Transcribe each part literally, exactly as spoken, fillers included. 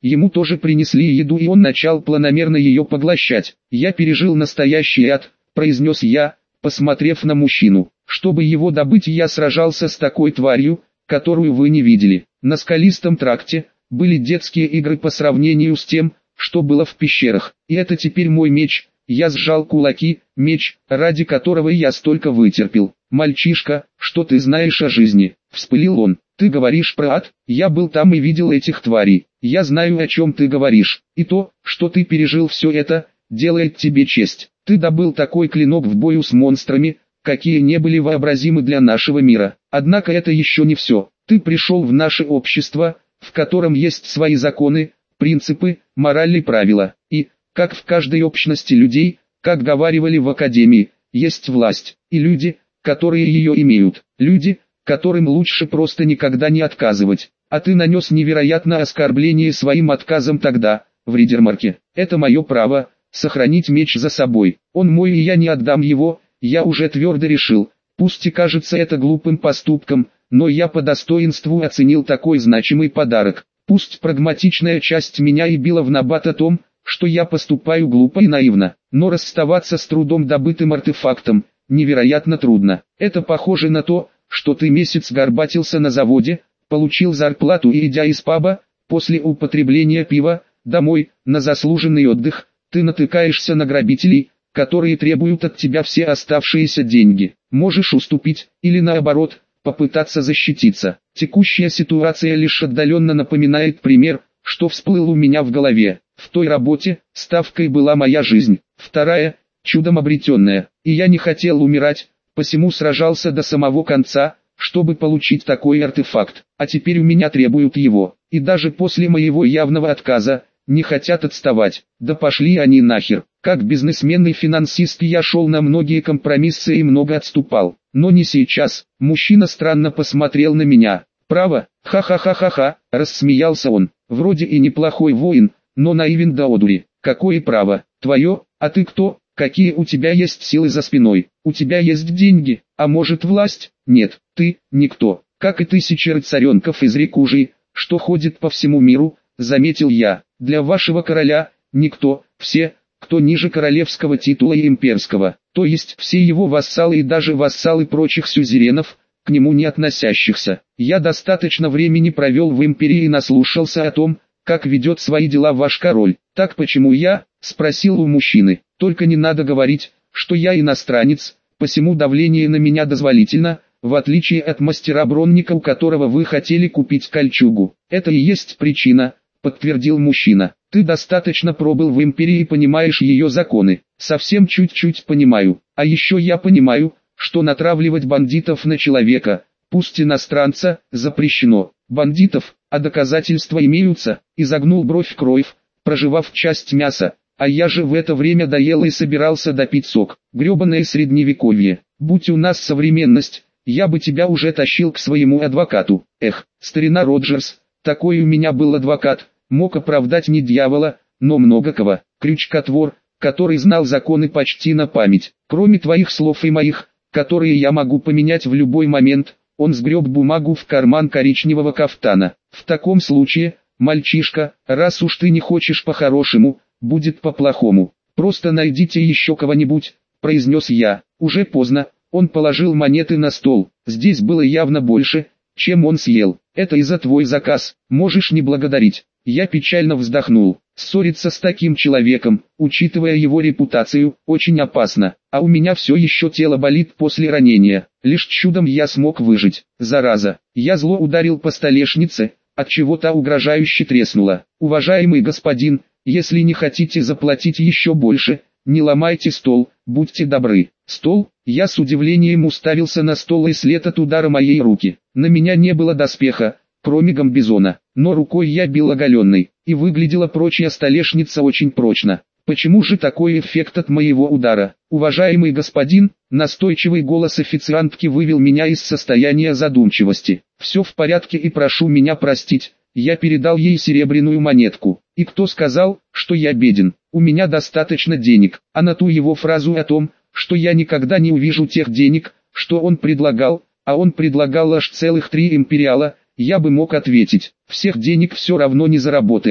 ему тоже принесли еду и он начал планомерно ее поглощать. «Я пережил настоящий ад», — произнес я, посмотрев на мужчину. «Чтобы его добыть, я сражался с такой тварью, которую вы не видели. На скалистом тракте были детские игры по сравнению с тем, что было в пещерах. И это теперь мой меч». Я сжал кулаки, меч, ради которого я столько вытерпел. «Мальчишка, что ты знаешь о жизни?» — вспылил он. «Ты говоришь про ад? Я был там и видел этих тварей. Я знаю, о чем ты говоришь. И то, что ты пережил все это, делает тебе честь. Ты добыл такой клинок в бою с монстрами, какие не были вообразимы для нашего мира. Однако это еще не все. Ты пришел в наше общество, в котором есть свои законы, принципы, мораль и правила. И, как в каждой общности людей, как говаривали в академии, есть власть, и люди, которые ее имеют, люди, которым лучше просто никогда не отказывать. А ты нанес невероятное оскорбление своим отказом тогда, в Ридермарке. Это мое право, сохранить меч за собой. Он мой и я не отдам его, я уже твердо решил. Пусть и кажется это глупым поступком, но я по достоинству оценил такой значимый подарок. Пусть прагматичная часть меня и била в набат о том, что я поступаю глупо и наивно, но расставаться с трудом добытым артефактом невероятно трудно. Это похоже на то, что ты месяц горбатился на заводе, получил зарплату и, идя из паба, после употребления пива, домой, на заслуженный отдых, ты натыкаешься на грабителей, которые требуют от тебя все оставшиеся деньги. Можешь уступить, или наоборот, попытаться защититься. Текущая ситуация лишь отдаленно напоминает пример, что всплыл у меня в голове. В той работе, ставкой была моя жизнь, вторая, чудом обретенная, и я не хотел умирать, посему сражался до самого конца, чтобы получить такой артефакт, а теперь у меня требуют его, и даже после моего явного отказа, не хотят отставать, да пошли они нахер. Как бизнесмен и финансист я шел на многие компромиссы и много отступал, но не сейчас. Мужчина странно посмотрел на меня. «Право, ха-ха-ха-ха-ха», рассмеялся он, «вроде и неплохой воин, но наивен до одури. Какое право? Твое? А ты кто? Какие у тебя есть силы за спиной? У тебя есть деньги? А может власть? Нет, ты – никто. Как и тысячи рыцаренков из Рикужи, что ходит по всему миру, заметил я. Для вашего короля – никто, все, кто ниже королевского титула и имперского, то есть все его вассалы и даже вассалы прочих сюзеренов, к нему не относящихся. Я достаточно времени провел в империи и наслушался о том, как ведет свои дела ваш король. Так почему я, спросил у мужчины, только не надо говорить, что я иностранец, посему давление на меня дозволительно, в отличие от мастера Бронника, у которого вы хотели купить кольчугу. Это и есть причина, подтвердил мужчина. Ты достаточно пробыл в империи и понимаешь ее законы. Совсем чуть-чуть понимаю. А еще я понимаю, что натравливать бандитов на человека, пусть иностранца, запрещено. Бандитов, а доказательства имеются, изогнул бровь Кроев, проживав часть мяса, а я же в это время доел и собирался допить сок. Гребаное средневековье, будь у нас современность, я бы тебя уже тащил к своему адвокату. Эх, старина Роджерс, такой у меня был адвокат, мог оправдать не дьявола, но много кого. Крючкотвор, который знал законы почти на память. Кроме твоих слов и моих, которые я могу поменять в любой момент, он сгреб бумагу в карман коричневого кафтана. В таком случае, мальчишка, раз уж ты не хочешь по-хорошему, будет по-плохому. Просто найдите еще кого-нибудь, произнес я. Уже поздно, он положил монеты на стол. Здесь было явно больше, чем он съел. Это и за твой заказ, можешь не благодарить. Я печально вздохнул. Ссориться с таким человеком, учитывая его репутацию, очень опасно. А у меня все еще тело болит после ранения. Лишь чудом я смог выжить. Зараза. Я зло ударил по столешнице, отчего та угрожающе треснула. Уважаемый господин, если не хотите заплатить еще больше, не ломайте стол, будьте добры. Стол? Я с удивлением уставился на стол и след от удара моей руки. На меня не было доспеха, кроме гамбизона, но рукой я бил оголенной, и выглядела прочая столешница очень прочно. Почему же такой эффект от моего удара? Уважаемый господин, настойчивый голос официантки вывел меня из состояния задумчивости. Все в порядке и прошу меня простить, я передал ей серебряную монетку. И кто сказал, что я беден? У меня достаточно денег, а на ту его фразу о том, что я никогда не увижу тех денег, что он предлагал, а он предлагал аж целых три империала, я бы мог ответить, всех денег все равно не заработаешь.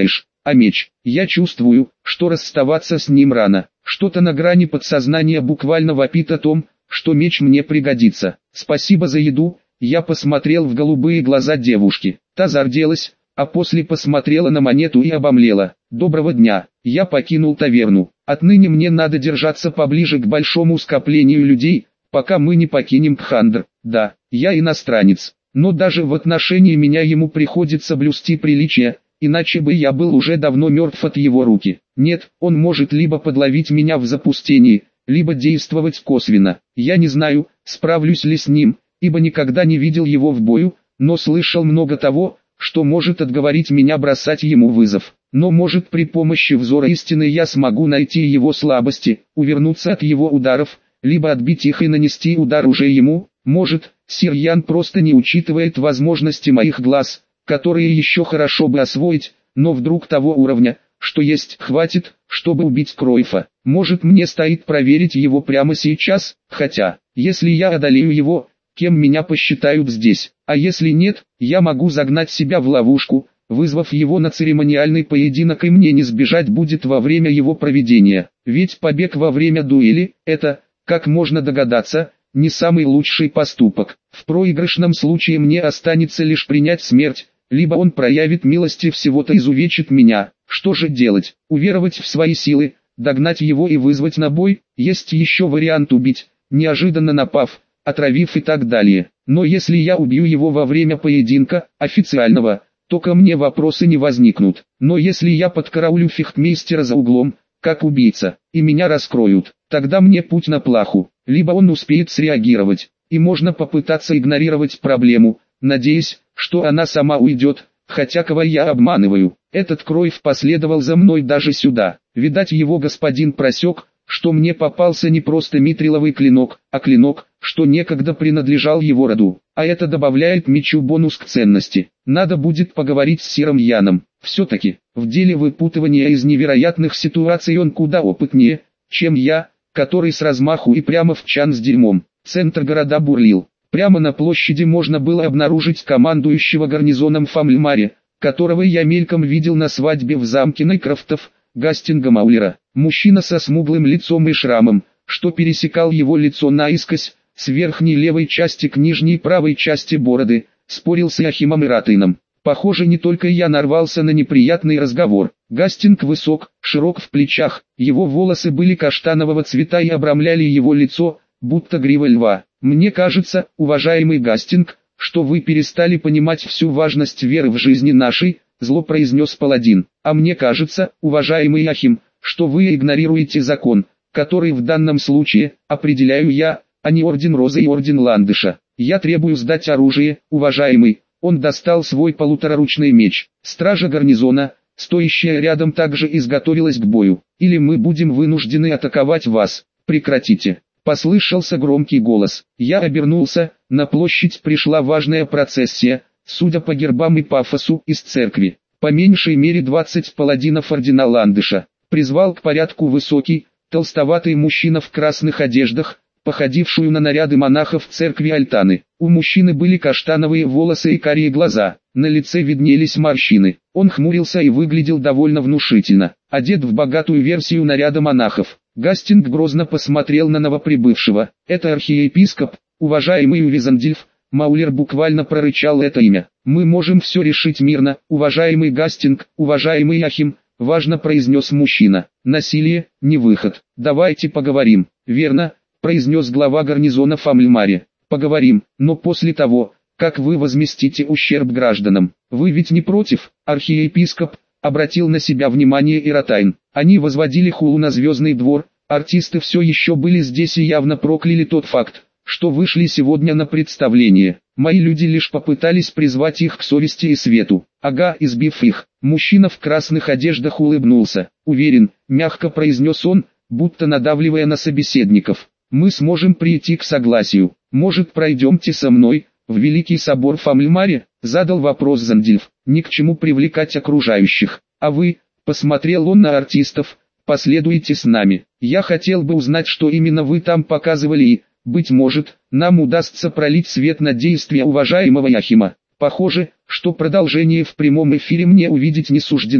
А меч? Я чувствую, что расставаться с ним рано. Что-то на грани подсознания буквально вопит о том, что меч мне пригодится. Спасибо за еду. Я посмотрел в голубые глаза девушки. Та зарделась, а после посмотрела на монету и обомлела. Доброго дня. Я покинул таверну. Отныне мне надо держаться поближе к большому скоплению людей, пока мы не покинем Пхандр. Да, я иностранец, но даже в отношении меня ему приходится блюсти приличие, иначе бы я был уже давно мертв от его руки. Нет, он может либо подловить меня в запустении, либо действовать косвенно. Я не знаю, справлюсь ли с ним, ибо никогда не видел его в бою, но слышал много того, что может отговорить меня бросать ему вызов. Но может при помощи взора истины я смогу найти его слабости, увернуться от его ударов, либо отбить их и нанести удар уже ему. Может, Сир Ян просто не учитывает возможности моих глаз, которые еще хорошо бы освоить, но вдруг того уровня, что есть, хватит, чтобы убить Кройфа. Может, мне стоит проверить его прямо сейчас, хотя, если я одолею его, кем меня посчитают здесь, а если нет, я могу загнать себя в ловушку, вызвав его на церемониальный поединок, и мне не сбежать будет во время его проведения. Ведь побег во время дуэли – это, как можно догадаться, не самый лучший поступок. В проигрышном случае мне останется лишь принять смерть, либо он проявит милость и всего-то изувечит меня. Что же делать? Уверовать в свои силы, догнать его и вызвать на бой? Есть еще вариант убить, неожиданно напав, отравив и так далее. Но если я убью его во время поединка, официального, то ко мне вопросы не возникнут. Но если я подкараулю фехтмейстера за углом, как убийца, и меня раскроют, тогда мне путь на плаху. Либо он успеет среагировать, и можно попытаться игнорировать проблему, надеясь, что она сама уйдет, хотя кого я обманываю. Этот Кройф последовал за мной даже сюда. Видать, его господин просек, что мне попался не просто митриловый клинок, а клинок, что некогда принадлежал его роду. А это добавляет мечу бонус к ценности. Надо будет поговорить с Сиром Яном. Все-таки, в деле выпутывания из невероятных ситуаций он куда опытнее, чем я, который с размаху и прямо в чан с дерьмом. Центр города бурлил. Прямо на площади можно было обнаружить командующего гарнизоном Фамльмаре, которого я мельком видел на свадьбе в замке Найкрофтов, Гастинга Маулера. Мужчина со смуглым лицом и шрамом, что пересекал его лицо наискось, с верхней левой части к нижней правой части бороды, спорил с Яхимом и Ратейном. Похоже, не только я нарвался на неприятный разговор. Гастинг высок, широк в плечах, его волосы были каштанового цвета и обрамляли его лицо, будто грива льва. «Мне кажется, уважаемый Гастинг, что вы перестали понимать всю важность веры в жизни нашей», зло произнес паладин. «А мне кажется, уважаемый Яхим, что вы игнорируете закон, который в данном случае определяю я, а не Орден Розы и Орден Ландыша. Я требую сдать оружие, уважаемый». Он достал свой полутораручный меч. Стража гарнизона, стоящая рядом, также изготовилась к бою. «Или мы будем вынуждены атаковать вас. Прекратите!» Послышался громкий голос. Я обернулся, на площадь пришла важная процессия, судя по гербам и пафосу, из церкви. По меньшей мере двадцать паладинов Ордена Ландыша. Призвал к порядку высокий, толстоватый мужчина в красных одеждах, походившую на наряды монахов церкви Альтаны. У мужчины были каштановые волосы и карие глаза, на лице виднелись морщины. Он хмурился и выглядел довольно внушительно, одет в богатую версию наряда монахов. Гастинг грозно посмотрел на новоприбывшего. «Это архиепископ, уважаемый Увизандильф». Маулер буквально прорычал это имя. «Мы можем все решить мирно, уважаемый Гастинг, уважаемый Яхим», важно произнес мужчина. «Насилие, не выход. Давайте поговорим». «Верно», произнес глава гарнизона Фамльмаре. «Поговорим, но после того, как вы возместите ущерб гражданам. Вы ведь не против?» Архиепископ обратил на себя внимание и Ратайн. Они возводили хулу на Звездный двор, артисты все еще были здесь и явно прокляли тот факт, что вышли сегодня на представление. Мои люди лишь попытались призвать их к совести и свету. Ага, избив их. Мужчина в красных одеждах улыбнулся. «Уверен», мягко произнес он, будто надавливая на собеседников. «Мы сможем прийти к согласию. Может, пройдемте со мной в Великий собор Фамльмаре?» Задал вопрос Зандильф. «Ни к чему привлекать окружающих. А вы?» Посмотрел он на артистов. «Последуйте с нами. Я хотел бы узнать, что именно вы там показывали, и, быть может, нам удастся пролить свет на действия уважаемого Яхима. Похоже, что продолжение в прямом эфире мне увидеть не суждено.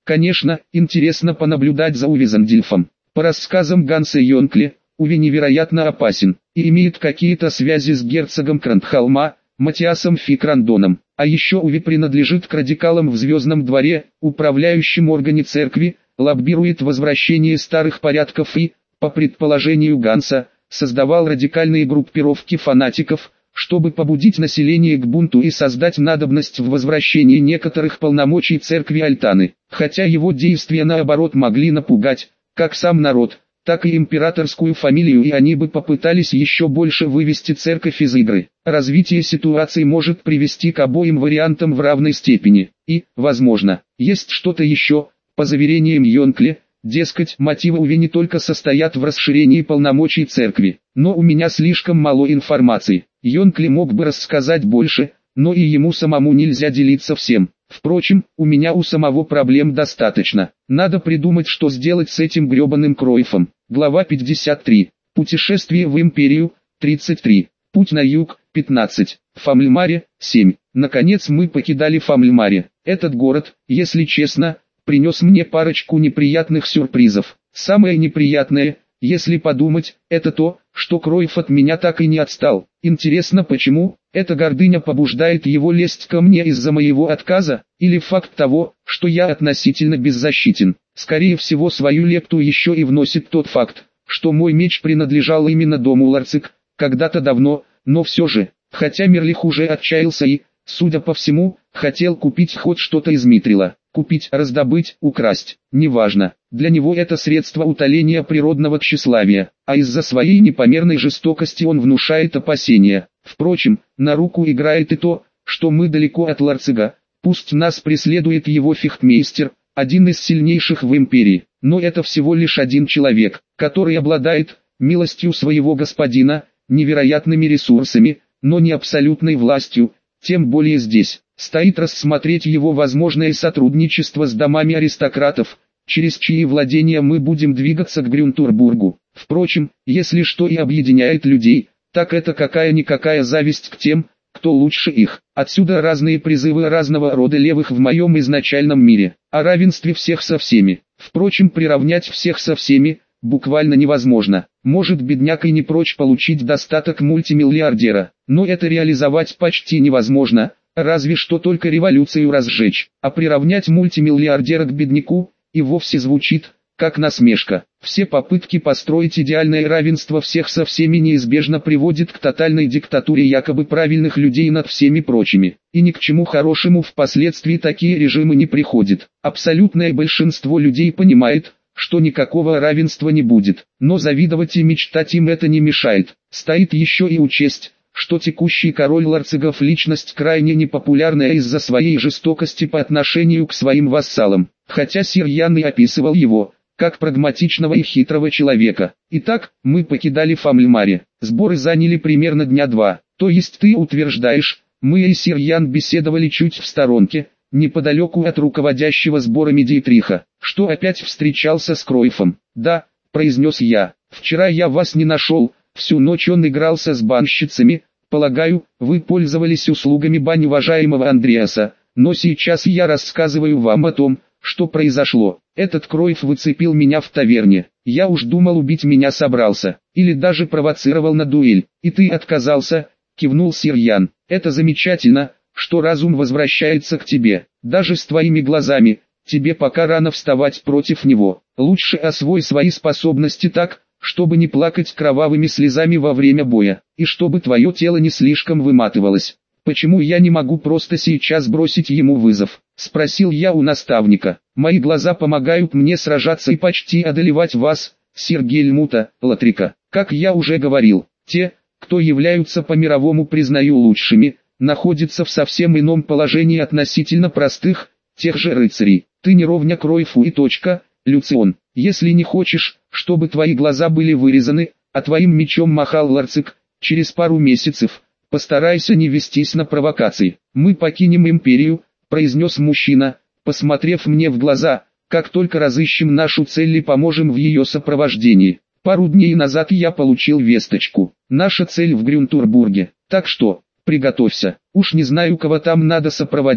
Конечно, интересно понаблюдать за Увизандильфом. По рассказам Ганса Йонкли, Уви невероятно опасен и имеет какие-то связи с герцогом Крандхалма, Матиасом Фикрандоном. А еще Уви принадлежит к радикалам в Звездном дворе, управляющем органе церкви, лоббирует возвращение старых порядков и, по предположению Ганса, создавал радикальные группировки фанатиков, чтобы побудить население к бунту и создать надобность в возвращении некоторых полномочий церкви Альтаны. Хотя его действия наоборот могли напугать, как сам народ, так и императорскую фамилию, и они бы попытались еще больше вывести церковь из игры. Развитие ситуации может привести к обоим вариантам в равной степени. И, возможно, есть что-то еще, по заверениям Йонкли, дескать, мотивы Уви не только состоят в расширении полномочий церкви, но у меня слишком мало информации. Йонкли мог бы рассказать больше, но и ему самому нельзя делиться всем. Впрочем, у меня у самого проблем достаточно. Надо придумать, что сделать с этим гребаным Кройфом. Глава пятьдесят три. Путешествие в Империю. тридцать три. Путь на юг. пятнадцать. Фамльмаре. семь. Наконец мы покидали Фамльмаре. Этот город, если честно, принес мне парочку неприятных сюрпризов. Самое неприятное, если подумать, это то, что Кройф от меня так и не отстал. Интересно, почему? Эта гордыня побуждает его лезть ко мне из-за моего отказа, или факт того, что я относительно беззащитен. Скорее всего, свою лепту еще и вносит тот факт, что мой меч принадлежал именно дому Ларцик, когда-то давно, но все же, хотя Мерлих уже отчаялся и, судя по всему, хотел купить хоть что-то из Митрила. Купить, раздобыть, украсть, неважно. Для него это средство утоления природного тщеславия, а из-за своей непомерной жестокости он внушает опасения. Впрочем, на руку играет и то, что мы далеко от Ларцига, пусть нас преследует его фехтмейстер, один из сильнейших в империи, но это всего лишь один человек, который обладает, милостью своего господина, невероятными ресурсами, но не абсолютной властью, тем более здесь. Стоит рассмотреть его возможное сотрудничество с домами аристократов, через чьи владения мы будем двигаться к Грюнтурбургу. Впрочем, если что и объединяет людей, так это какая-никакая зависть к тем, кто лучше их. Отсюда разные призывы разного рода левых в моем изначальном мире, о равенстве всех со всеми. Впрочем, приравнять всех со всеми буквально невозможно. Может, бедняк и не прочь получить достаток мультимиллиардера, но это реализовать почти невозможно. Разве что только революцию разжечь, а приравнять мультимиллиардера к бедняку, и вовсе звучит, как насмешка. Все попытки построить идеальное равенство всех со всеми неизбежно приводят к тотальной диктатуре якобы правильных людей над всеми прочими. И ни к чему хорошему впоследствии такие режимы не приходят. Абсолютное большинство людей понимает, что никакого равенства не будет, но завидовать и мечтать им это не мешает. Стоит еще и учесть, что текущий король Ларцигов личность крайне непопулярная из-за своей жестокости по отношению к своим вассалам, хотя сир Ян и описывал его, как прагматичного и хитрого человека. Итак, мы покидали Фамльмаре, сборы заняли примерно дня два, то есть ты утверждаешь, мы и сир Ян беседовали чуть в сторонке, неподалеку от руководящего сборами Диетриха, что опять встречался с Кройфом. Да, произнес я, вчера я вас не нашел, всю ночь он игрался с банщицами. Полагаю, вы пользовались услугами бань уважаемого Андреаса, но сейчас я рассказываю вам о том, что произошло. Этот Кройф выцепил меня в таверне. Я уж думал, убить меня собрался, или даже провоцировал на дуэль. И ты отказался, кивнул сир Ян. Это замечательно, что разум возвращается к тебе. Даже с твоими глазами, тебе пока рано вставать против него. Лучше освой свои способности так, чтобы не плакать кровавыми слезами во время боя, и чтобы твое тело не слишком выматывалось. Почему я не могу просто сейчас бросить ему вызов? Спросил я у наставника. Мои глаза помогают мне сражаться и почти одолевать вас, сир Гельмута, Латрика. Как я уже говорил, те, кто являются по мировому признанию лучшими, находятся в совсем ином положении относительно простых, тех же рыцарей. Ты не ровня Кройфу и точка, Люцион. Если не хочешь, чтобы твои глаза были вырезаны, а твоим мечом махал Ларцик, через пару месяцев, постарайся не вестись на провокации. Мы покинем империю, произнес мужчина, посмотрев мне в глаза, как только разыщем нашу цель и поможем в ее сопровождении. Пару дней назад я получил весточку. Наша цель в Грюнтурбурге. Так что, приготовься. Уж не знаю, кого там надо сопроводить,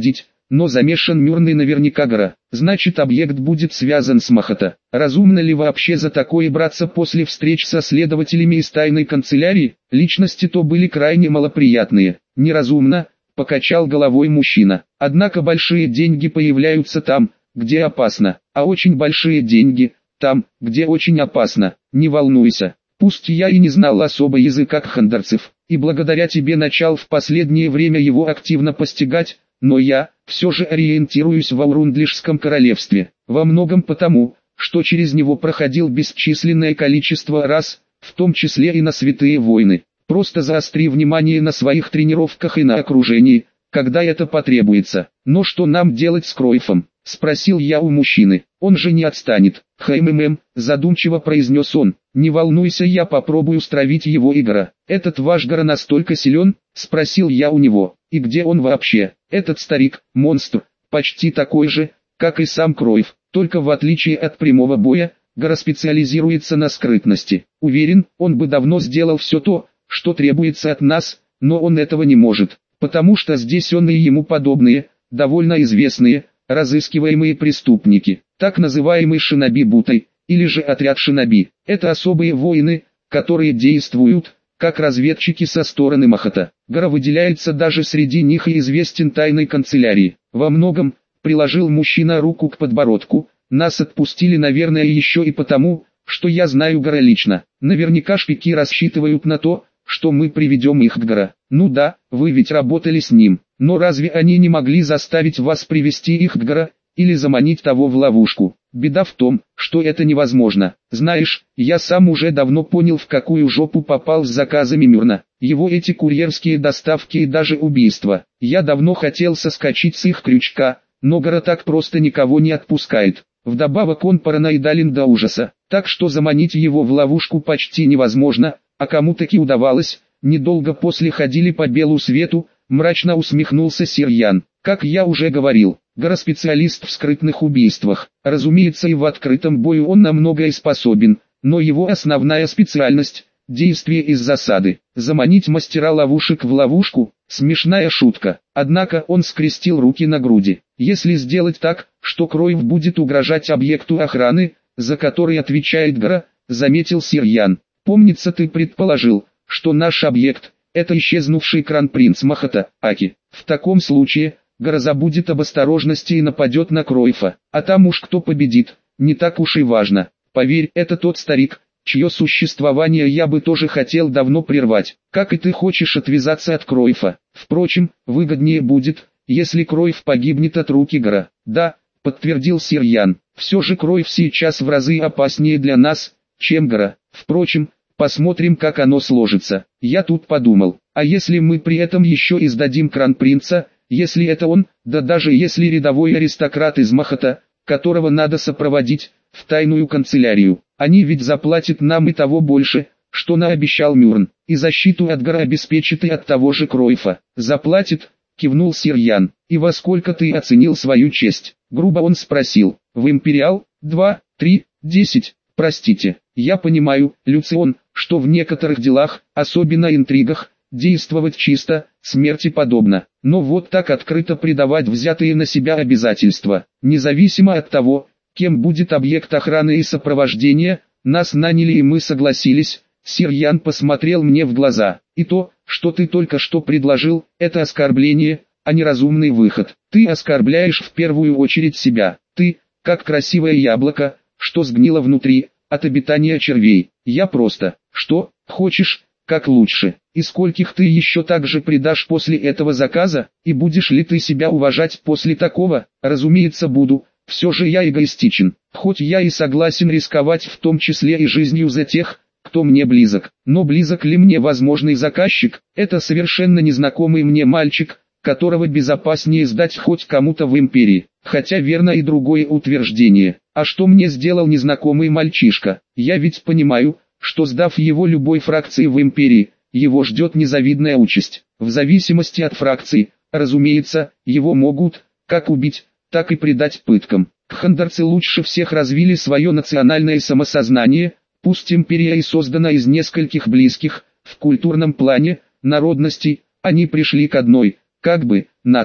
но замешан Мюрн и наверняка Гора. Значит, объект будет связан с Махата. Разумно ли вообще за такое браться после встреч со следователями из тайной канцелярии? Личности то были крайне малоприятные. Неразумно, покачал головой мужчина. Однако большие деньги появляются там, где опасно, а очень большие деньги там, где очень опасно. Не волнуйся. Пусть я и не знал особо языка кхандерцев, и благодаря тебе начал в последнее время его активно постигать, но я, все же ориентируюсь в Аурундлишском королевстве, во многом потому, что через него проходил бесчисленное количество раз, в том числе и на святые войны. Просто заостри внимание на своих тренировках и на окружении, когда это потребуется. Но что нам делать с Кройфом? Спросил я у мужчины. Он же не отстанет. Хмм, задумчиво произнес он. Не волнуйся, я попробую стравить его Игора. Этот ваш Гора настолько силен? Спросил я у него. И где он вообще? Этот старик, монстр, почти такой же, как и сам Кройф. Только в отличие от прямого боя, Гора специализируется на скрытности. Уверен, он бы давно сделал все то, что требуется от нас, но он этого не может. Потому что здесь он и ему подобные, довольно известные, разыскиваемые преступники, так называемый шиноби Бутай, или же отряд шиноби. Это особые воины, которые действуют, как разведчики со стороны Махата. Гора выделяется даже среди них и известен тайной канцелярии. Во многом, приложил мужчина руку к подбородку, нас отпустили, наверное, еще и потому, что я знаю Гора лично. Наверняка шпики рассчитывают на то, что мы приведем их к Гора. Ну да, вы ведь работали с ним, но разве они не могли заставить вас привести их к Гора, или заманить того в ловушку? Беда в том, что это невозможно. Знаешь, я сам уже давно понял, в какую жопу попал с заказами Мюрна. Его эти курьерские доставки и даже убийства. Я давно хотел соскочить с их крючка, но Гора так просто никого не отпускает. Вдобавок он параноидален до ужаса, так что заманить его в ловушку почти невозможно, а кому таки удавалось. Недолго после ходили по белу свету, мрачно усмехнулся Сирьян. Как я уже говорил, Гора специалист в скрытных убийствах. Разумеется, и в открытом бою он на многое способен, но его основная специальность – действие из засады. Заманить мастера ловушек в ловушку – смешная шутка. Однако он скрестил руки на груди. Если сделать так, что Кройф будет угрожать объекту охраны, за который отвечает Гора, заметил Сирьян. Помнится, ты предположил, что наш объект – это исчезнувший кронпринц Махата, Аки. В таком случае, Гора забудет об осторожности и нападет на Кройфа, а там уж кто победит, не так уж и важно. Поверь, это тот старик, чье существование я бы тоже хотел давно прервать, как и ты хочешь отвязаться от Кройфа. Впрочем, выгоднее будет, если Кройф погибнет от руки Гора. Да, подтвердил Сирьян, все же Кройф сейчас в разы опаснее для нас, чем Гора. Впрочем, посмотрим, как оно сложится. Я тут подумал, а если мы при этом еще и сдадим кронпринца, если это он, да даже если рядовой аристократ из Махата, которого надо сопроводить в тайную канцелярию, они ведь заплатят нам и того больше, что наобещал Мюрн, и защиту от Гора обеспечит и от того же Кройфа. Заплатит, кивнул Сирьян. И во сколько ты оценил свою честь? Грубо он спросил. В Империал? Два, три, десять. Простите, я понимаю, Люцион, что в некоторых делах, особенно интригах, действовать чисто, смерти подобно. Но вот так открыто предавать взятые на себя обязательства, независимо от того, кем будет объект охраны и сопровождения, нас наняли и мы согласились. Сирьян посмотрел мне в глаза. И то, что ты только что предложил, это оскорбление, а не разумный выход. Ты оскорбляешь в первую очередь себя. Ты, как красивое яблоко, что сгнило внутри, от обитания червей. Я просто, что, хочешь, как лучше. И скольких ты еще так же предашь после этого заказа, и будешь ли ты себя уважать после такого? Разумеется, буду. Все же я эгоистичен, хоть я и согласен рисковать в том числе и жизнью за тех, кто мне близок. Но близок ли мне возможный заказчик? Это совершенно незнакомый мне мальчик, которого безопаснее сдать хоть кому-то в Империи. Хотя верно и другое утверждение. А что мне сделал незнакомый мальчишка? Я ведь понимаю, что сдав его любой фракции в Империи, его ждет незавидная участь. В зависимости от фракции, разумеется, его могут, как убить, так и предать пыткам. Кхандерцы лучше всех развили свое национальное самосознание, пусть империя и создана из нескольких близких, в культурном плане, народностей, они пришли к одной, как бы, нации.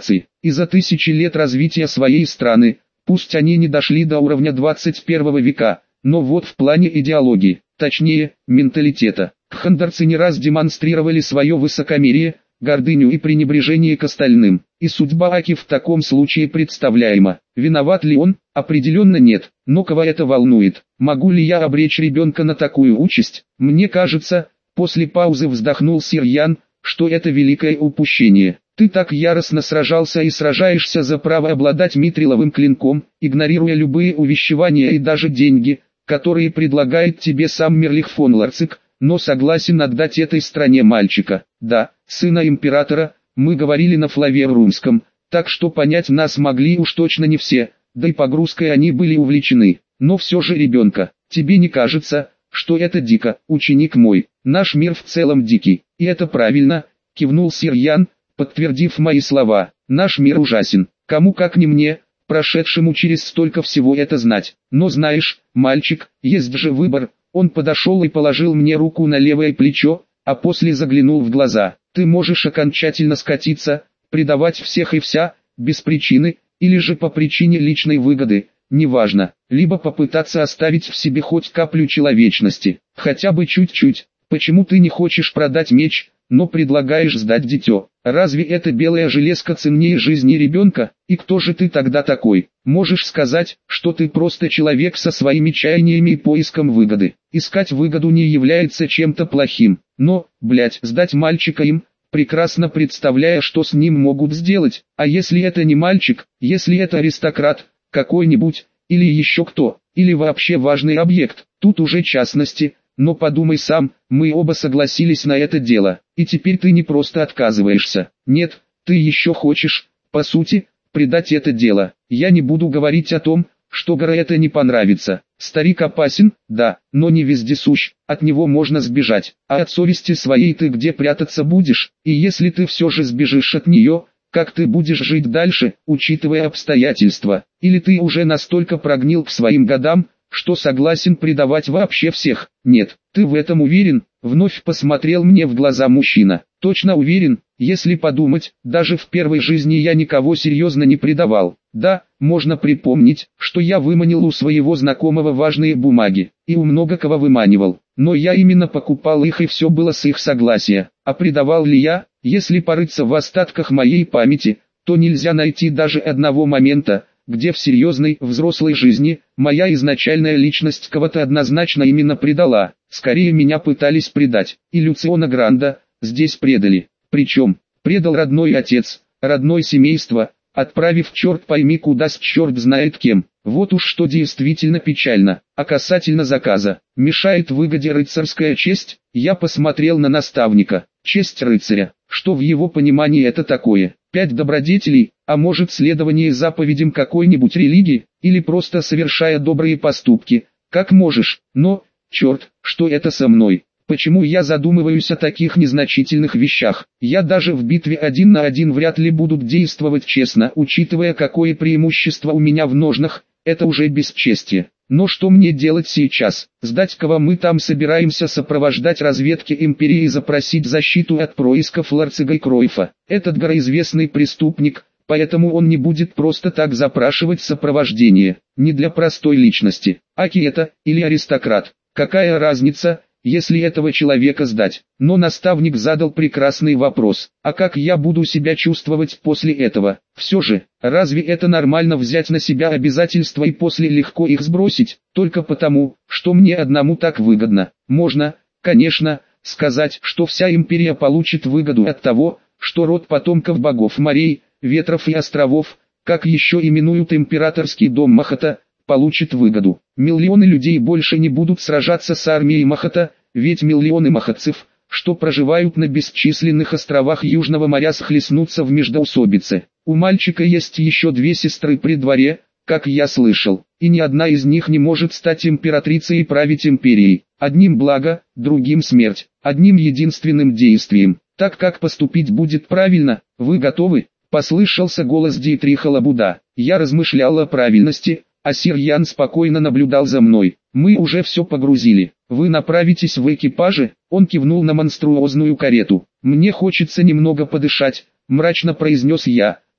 и за тысячи лет развития своей страны, пусть они не дошли до уровня двадцать первого века, но вот в плане идеологии, точнее, менталитета, кхандерцы не раз демонстрировали свое высокомерие, гордыню и пренебрежение к остальным, и судьба Аки в таком случае представляема. Виноват ли он? Определенно нет, но кого это волнует? Могу ли я обречь ребенка на такую участь? Мне кажется, после паузы вздохнул Сир Ян, что это великое упущение. Ты так яростно сражался и сражаешься за право обладать митриловым клинком, игнорируя любые увещевания и даже деньги, которые предлагает тебе сам Мерлих фон Ларцик, но согласен отдать этой стране мальчика. Да, сына императора, мы говорили на флаверумском, так что понять нас могли уж точно не все, да и погрузкой они были увлечены. Но все же ребенка, тебе не кажется, что это дико, ученик мой? Наш мир в целом дикий, и это правильно, кивнул Сир Ян, подтвердив мои слова. Наш мир ужасен, кому как не мне, прошедшему через столько всего это знать. Но знаешь, мальчик, есть же выбор. Он подошел и положил мне руку на левое плечо, а после заглянул в глаза. Ты можешь окончательно скатиться, предавать всех и вся, без причины, или же по причине личной выгоды, неважно, либо попытаться оставить в себе хоть каплю человечности, хотя бы чуть-чуть. Почему ты не хочешь продать меч, но предлагаешь сдать дитё? Разве эта белая железка ценнее жизни ребенка? И кто же ты тогда такой? Можешь сказать, что ты просто человек со своими чаяниями и поиском выгоды. Искать выгоду не является чем-то плохим, но, блять, сдать мальчика им, прекрасно представляя, что с ним могут сделать. А если это не мальчик, если это аристократ, какой-нибудь, или еще кто, или вообще важный объект, тут уже частности. Но подумай сам, мы оба согласились на это дело, и теперь ты не просто отказываешься. Нет, ты еще хочешь, по сути, предать это дело. Я не буду говорить о том, что Гора это не понравится. Старик опасен, да, но не вездесущ, от него можно сбежать. А от совести своей ты где прятаться будешь? И если ты все же сбежишь от нее, как ты будешь жить дальше, учитывая обстоятельства? Или ты уже настолько прогнил к своим годам, что согласен предавать вообще всех? Нет, ты в этом уверен? Вновь посмотрел мне в глаза мужчина. Точно уверен, если подумать, даже в первой жизни я никого серьезно не предавал. Да, можно припомнить, что я выманил у своего знакомого важные бумаги, и у много кого выманивал, но я именно покупал их и все было с их согласия. А предавал ли я? Если порыться в остатках моей памяти, то нельзя найти даже одного момента, где в серьезной, взрослой жизни, моя изначальная личность кого-то однозначно именно предала. Скорее меня пытались предать, и Люциона Гранда здесь предали. Причем, предал родной отец, родное семейство, отправив черт пойми куда с черт знает кем. Вот уж что действительно печально. А касательно заказа, мешает выгоде рыцарская честь? Я посмотрел на наставника. Честь рыцаря, что в его понимании это такое? Пять добродетелей, а может следование заповедям какой-нибудь религии, или просто совершая добрые поступки, как можешь. Но, черт, что это со мной? Почему я задумываюсь о таких незначительных вещах? Я даже в битве один на один вряд ли буду действовать честно, учитывая какое преимущество у меня в ножнах, это уже бесчестие. Но что мне делать сейчас? Сдать кого мы там собираемся сопровождать разведки империи и запросить защиту от происков Ларцига и Кройфа? Этот гороизвестный преступник, поэтому он не будет просто так запрашивать сопровождение. Не для простой личности. Аки это, или аристократ. Какая разница, если этого человека сдать? Но наставник задал прекрасный вопрос. А как я буду себя чувствовать после этого? Все же, разве это нормально взять на себя обязательства и после легко их сбросить, только потому, что мне одному так выгодно? Можно, конечно, сказать, что вся империя получит выгоду от того, что род потомков богов морей, ветров и островов, как еще именуют императорский дом Махата, получит выгоду. Миллионы людей больше не будут сражаться с армией Махата, ведь миллионы махатцев, что проживают на бесчисленных островах Южного моря, схлестнутся в междоусобице. У мальчика есть еще две сестры при дворе, как я слышал, и ни одна из них не может стать императрицей и править империей. Одним благо, другим смерть, одним единственным действием. Так как поступить будет правильно, вы готовы? Послышался голос Диетриха Лабуда. Я размышлял о правильности, а Сир Ян спокойно наблюдал за мной. Мы уже все погрузили. Вы направитесь в экипаже? Он кивнул на монструозную карету. Мне хочется немного подышать, мрачно произнес я.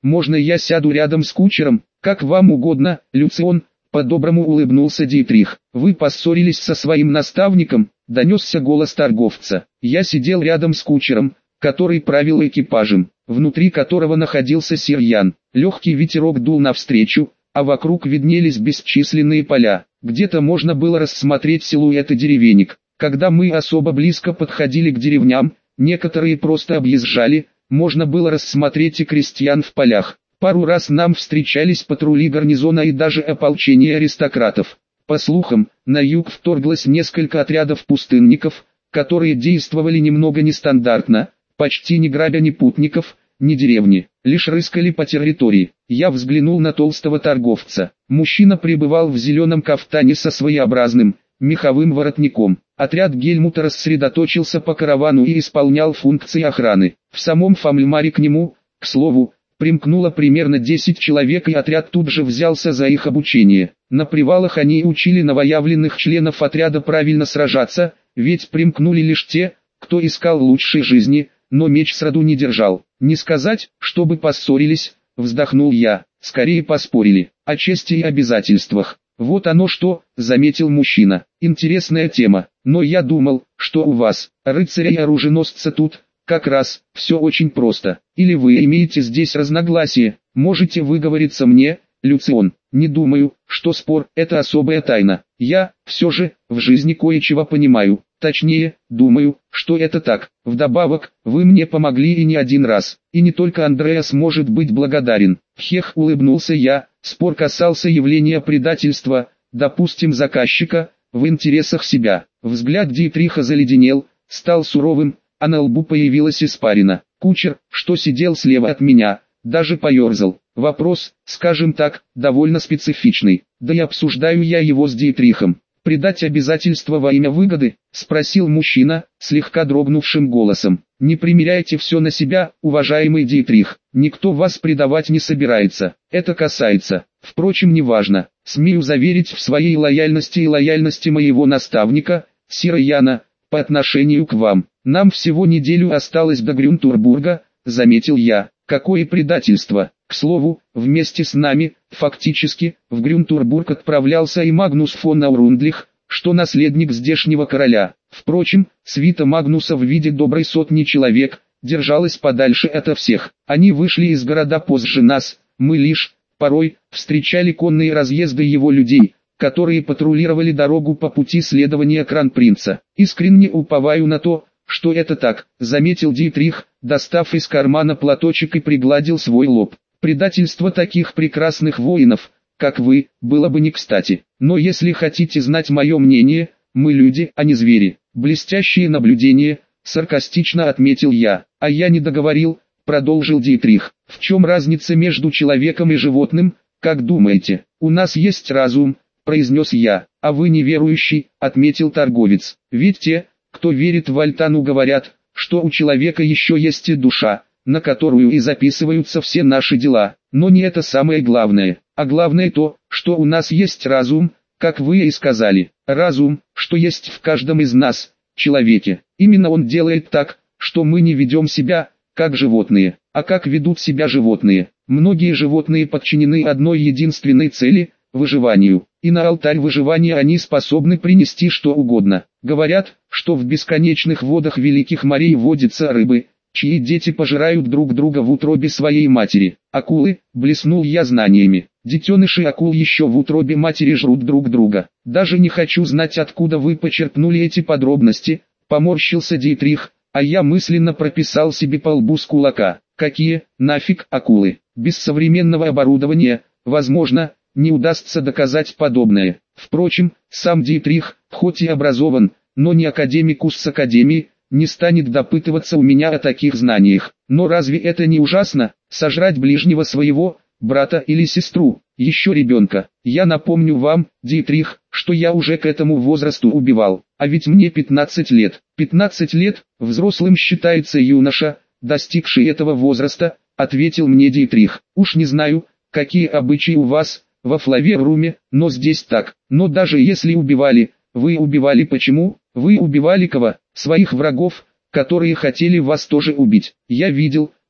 можно я сяду рядом с кучером? Как вам угодно, Люцион, по-доброму улыбнулся Дитрих. Вы поссорились со своим наставником? Донесся голос торговца. Я сидел рядом с кучером, который правил экипажем, внутри которого находился сир Ян. Легкий ветерок дул навстречу, а вокруг виднелись бесчисленные поля. Где-то можно было рассмотреть силуэты деревенек. Когда мы особо близко подходили к деревням, некоторые просто объезжали, можно было рассмотреть и крестьян в полях. Пару раз нам встречались патрули гарнизона и даже ополчение аристократов. По слухам, на юг вторглось несколько отрядов пустынников, которые действовали немного нестандартно, почти не грабя ни путников, ни деревни, лишь рыскали по территории. Я взглянул на толстого торговца. Мужчина пребывал в зеленом кафтане со своеобразным, меховым воротником. Отряд Гельмута рассредоточился по каравану и исполнял функции охраны. В самом Фамльмаре к нему, к слову, примкнуло примерно десять человек, и отряд тут же взялся за их обучение. На привалах они учили новоявленных членов отряда правильно сражаться, ведь примкнули лишь те, кто искал лучшей жизни, но меч сроду не держал. Не сказать, чтобы поссорились, вздохнул я, скорее поспорили, о чести и обязательствах. Вот оно что, заметил мужчина, интересная тема, но я думал, что у вас, рыцаря и оруженосца тут, как раз, все очень просто. Или вы имеете здесь разногласия, можете выговориться мне, Люцион. Не думаю, что спор – это особая тайна. Я, все же, в жизни кое-чего понимаю. Точнее, думаю, что это так. Вдобавок, вы мне помогли и не один раз. И не только Андреас может быть благодарен. Хех, улыбнулся я, спор касался явления предательства, допустим, заказчика, в интересах себя. Взгляд Дитриха заледенел, стал суровым, а на лбу появилась испарина. Кучер, что сидел слева от меня, даже поерзал. Вопрос, скажем так, довольно специфичный. Да и обсуждаю я его с Дитрихом. «Предать обязательства во имя выгоды?» – спросил мужчина, слегка дрогнувшим голосом. «Не примеряйте все на себя, уважаемый Дитрих. Никто вас предавать не собирается. Это касается, впрочем, неважно. Смею заверить в своей лояльности и лояльности моего наставника, сира Яна, по отношению к вам. Нам всего неделю осталось до Грюнтурбурга», – заметил я. «Какое предательство!» К слову, вместе с нами, фактически, в Грюнтурбург отправлялся и Магнус фон Аурундлих, что наследник здешнего короля. Впрочем, свита Магнуса в виде доброй сотни человек, держалась подальше ото всех. Они вышли из города позже нас, мы лишь, порой, встречали конные разъезды его людей, которые патрулировали дорогу по пути следования Кронпринца. Искренне уповаю на то, что это так, заметил Дитрих, достав из кармана платочек и пригладил свой лоб. Предательство таких прекрасных воинов, как вы, было бы не кстати. Но если хотите знать мое мнение, мы люди, а не звери. Блестящие наблюдения, саркастично отметил я. А я не договорил, продолжил Дитрих. В чем разница между человеком и животным, как думаете? У нас есть разум, произнес я. А вы неверующий, отметил торговец. Ведь те, кто верит в Альтану, говорят, что у человека еще есть и душа, на которую и записываются все наши дела. Но не это самое главное, а главное то, что у нас есть разум, как вы и сказали. Разум, что есть в каждом из нас, человеке. Именно он делает так, что мы не ведем себя, как животные. А как ведут себя животные? Многие животные подчинены одной единственной цели – выживанию. И на алтарь выживания они способны принести что угодно. Говорят, что в бесконечных водах великих морей водятся рыбы, чьи дети пожирают друг друга в утробе своей матери. Акулы, блеснул я знаниями. Детеныши акул еще в утробе матери жрут друг друга. Даже не хочу знать, откуда вы почерпнули эти подробности, поморщился Дитрих, а я мысленно прописал себе по лбу с кулака. Какие, нафиг, акулы? Без современного оборудования, возможно, не удастся доказать подобное. Впрочем, сам Дитрих, хоть и образован, но не академикус с академии, не станет допытываться у меня о таких знаниях. Но разве это не ужасно, сожрать ближнего своего, брата или сестру, еще ребенка? Я напомню вам, Дитрих, что я уже к этому возрасту убивал, а ведь мне пятнадцать лет. пятнадцать лет, взрослым считается юноша, достигший этого возраста, ответил мне Дитрих. Уж не знаю, какие обычаи у вас, во Флаверруме, но здесь так. Но даже если убивали, вы убивали почему? Вы убивали кого? Своих врагов, которые хотели вас тоже убить. Я видел,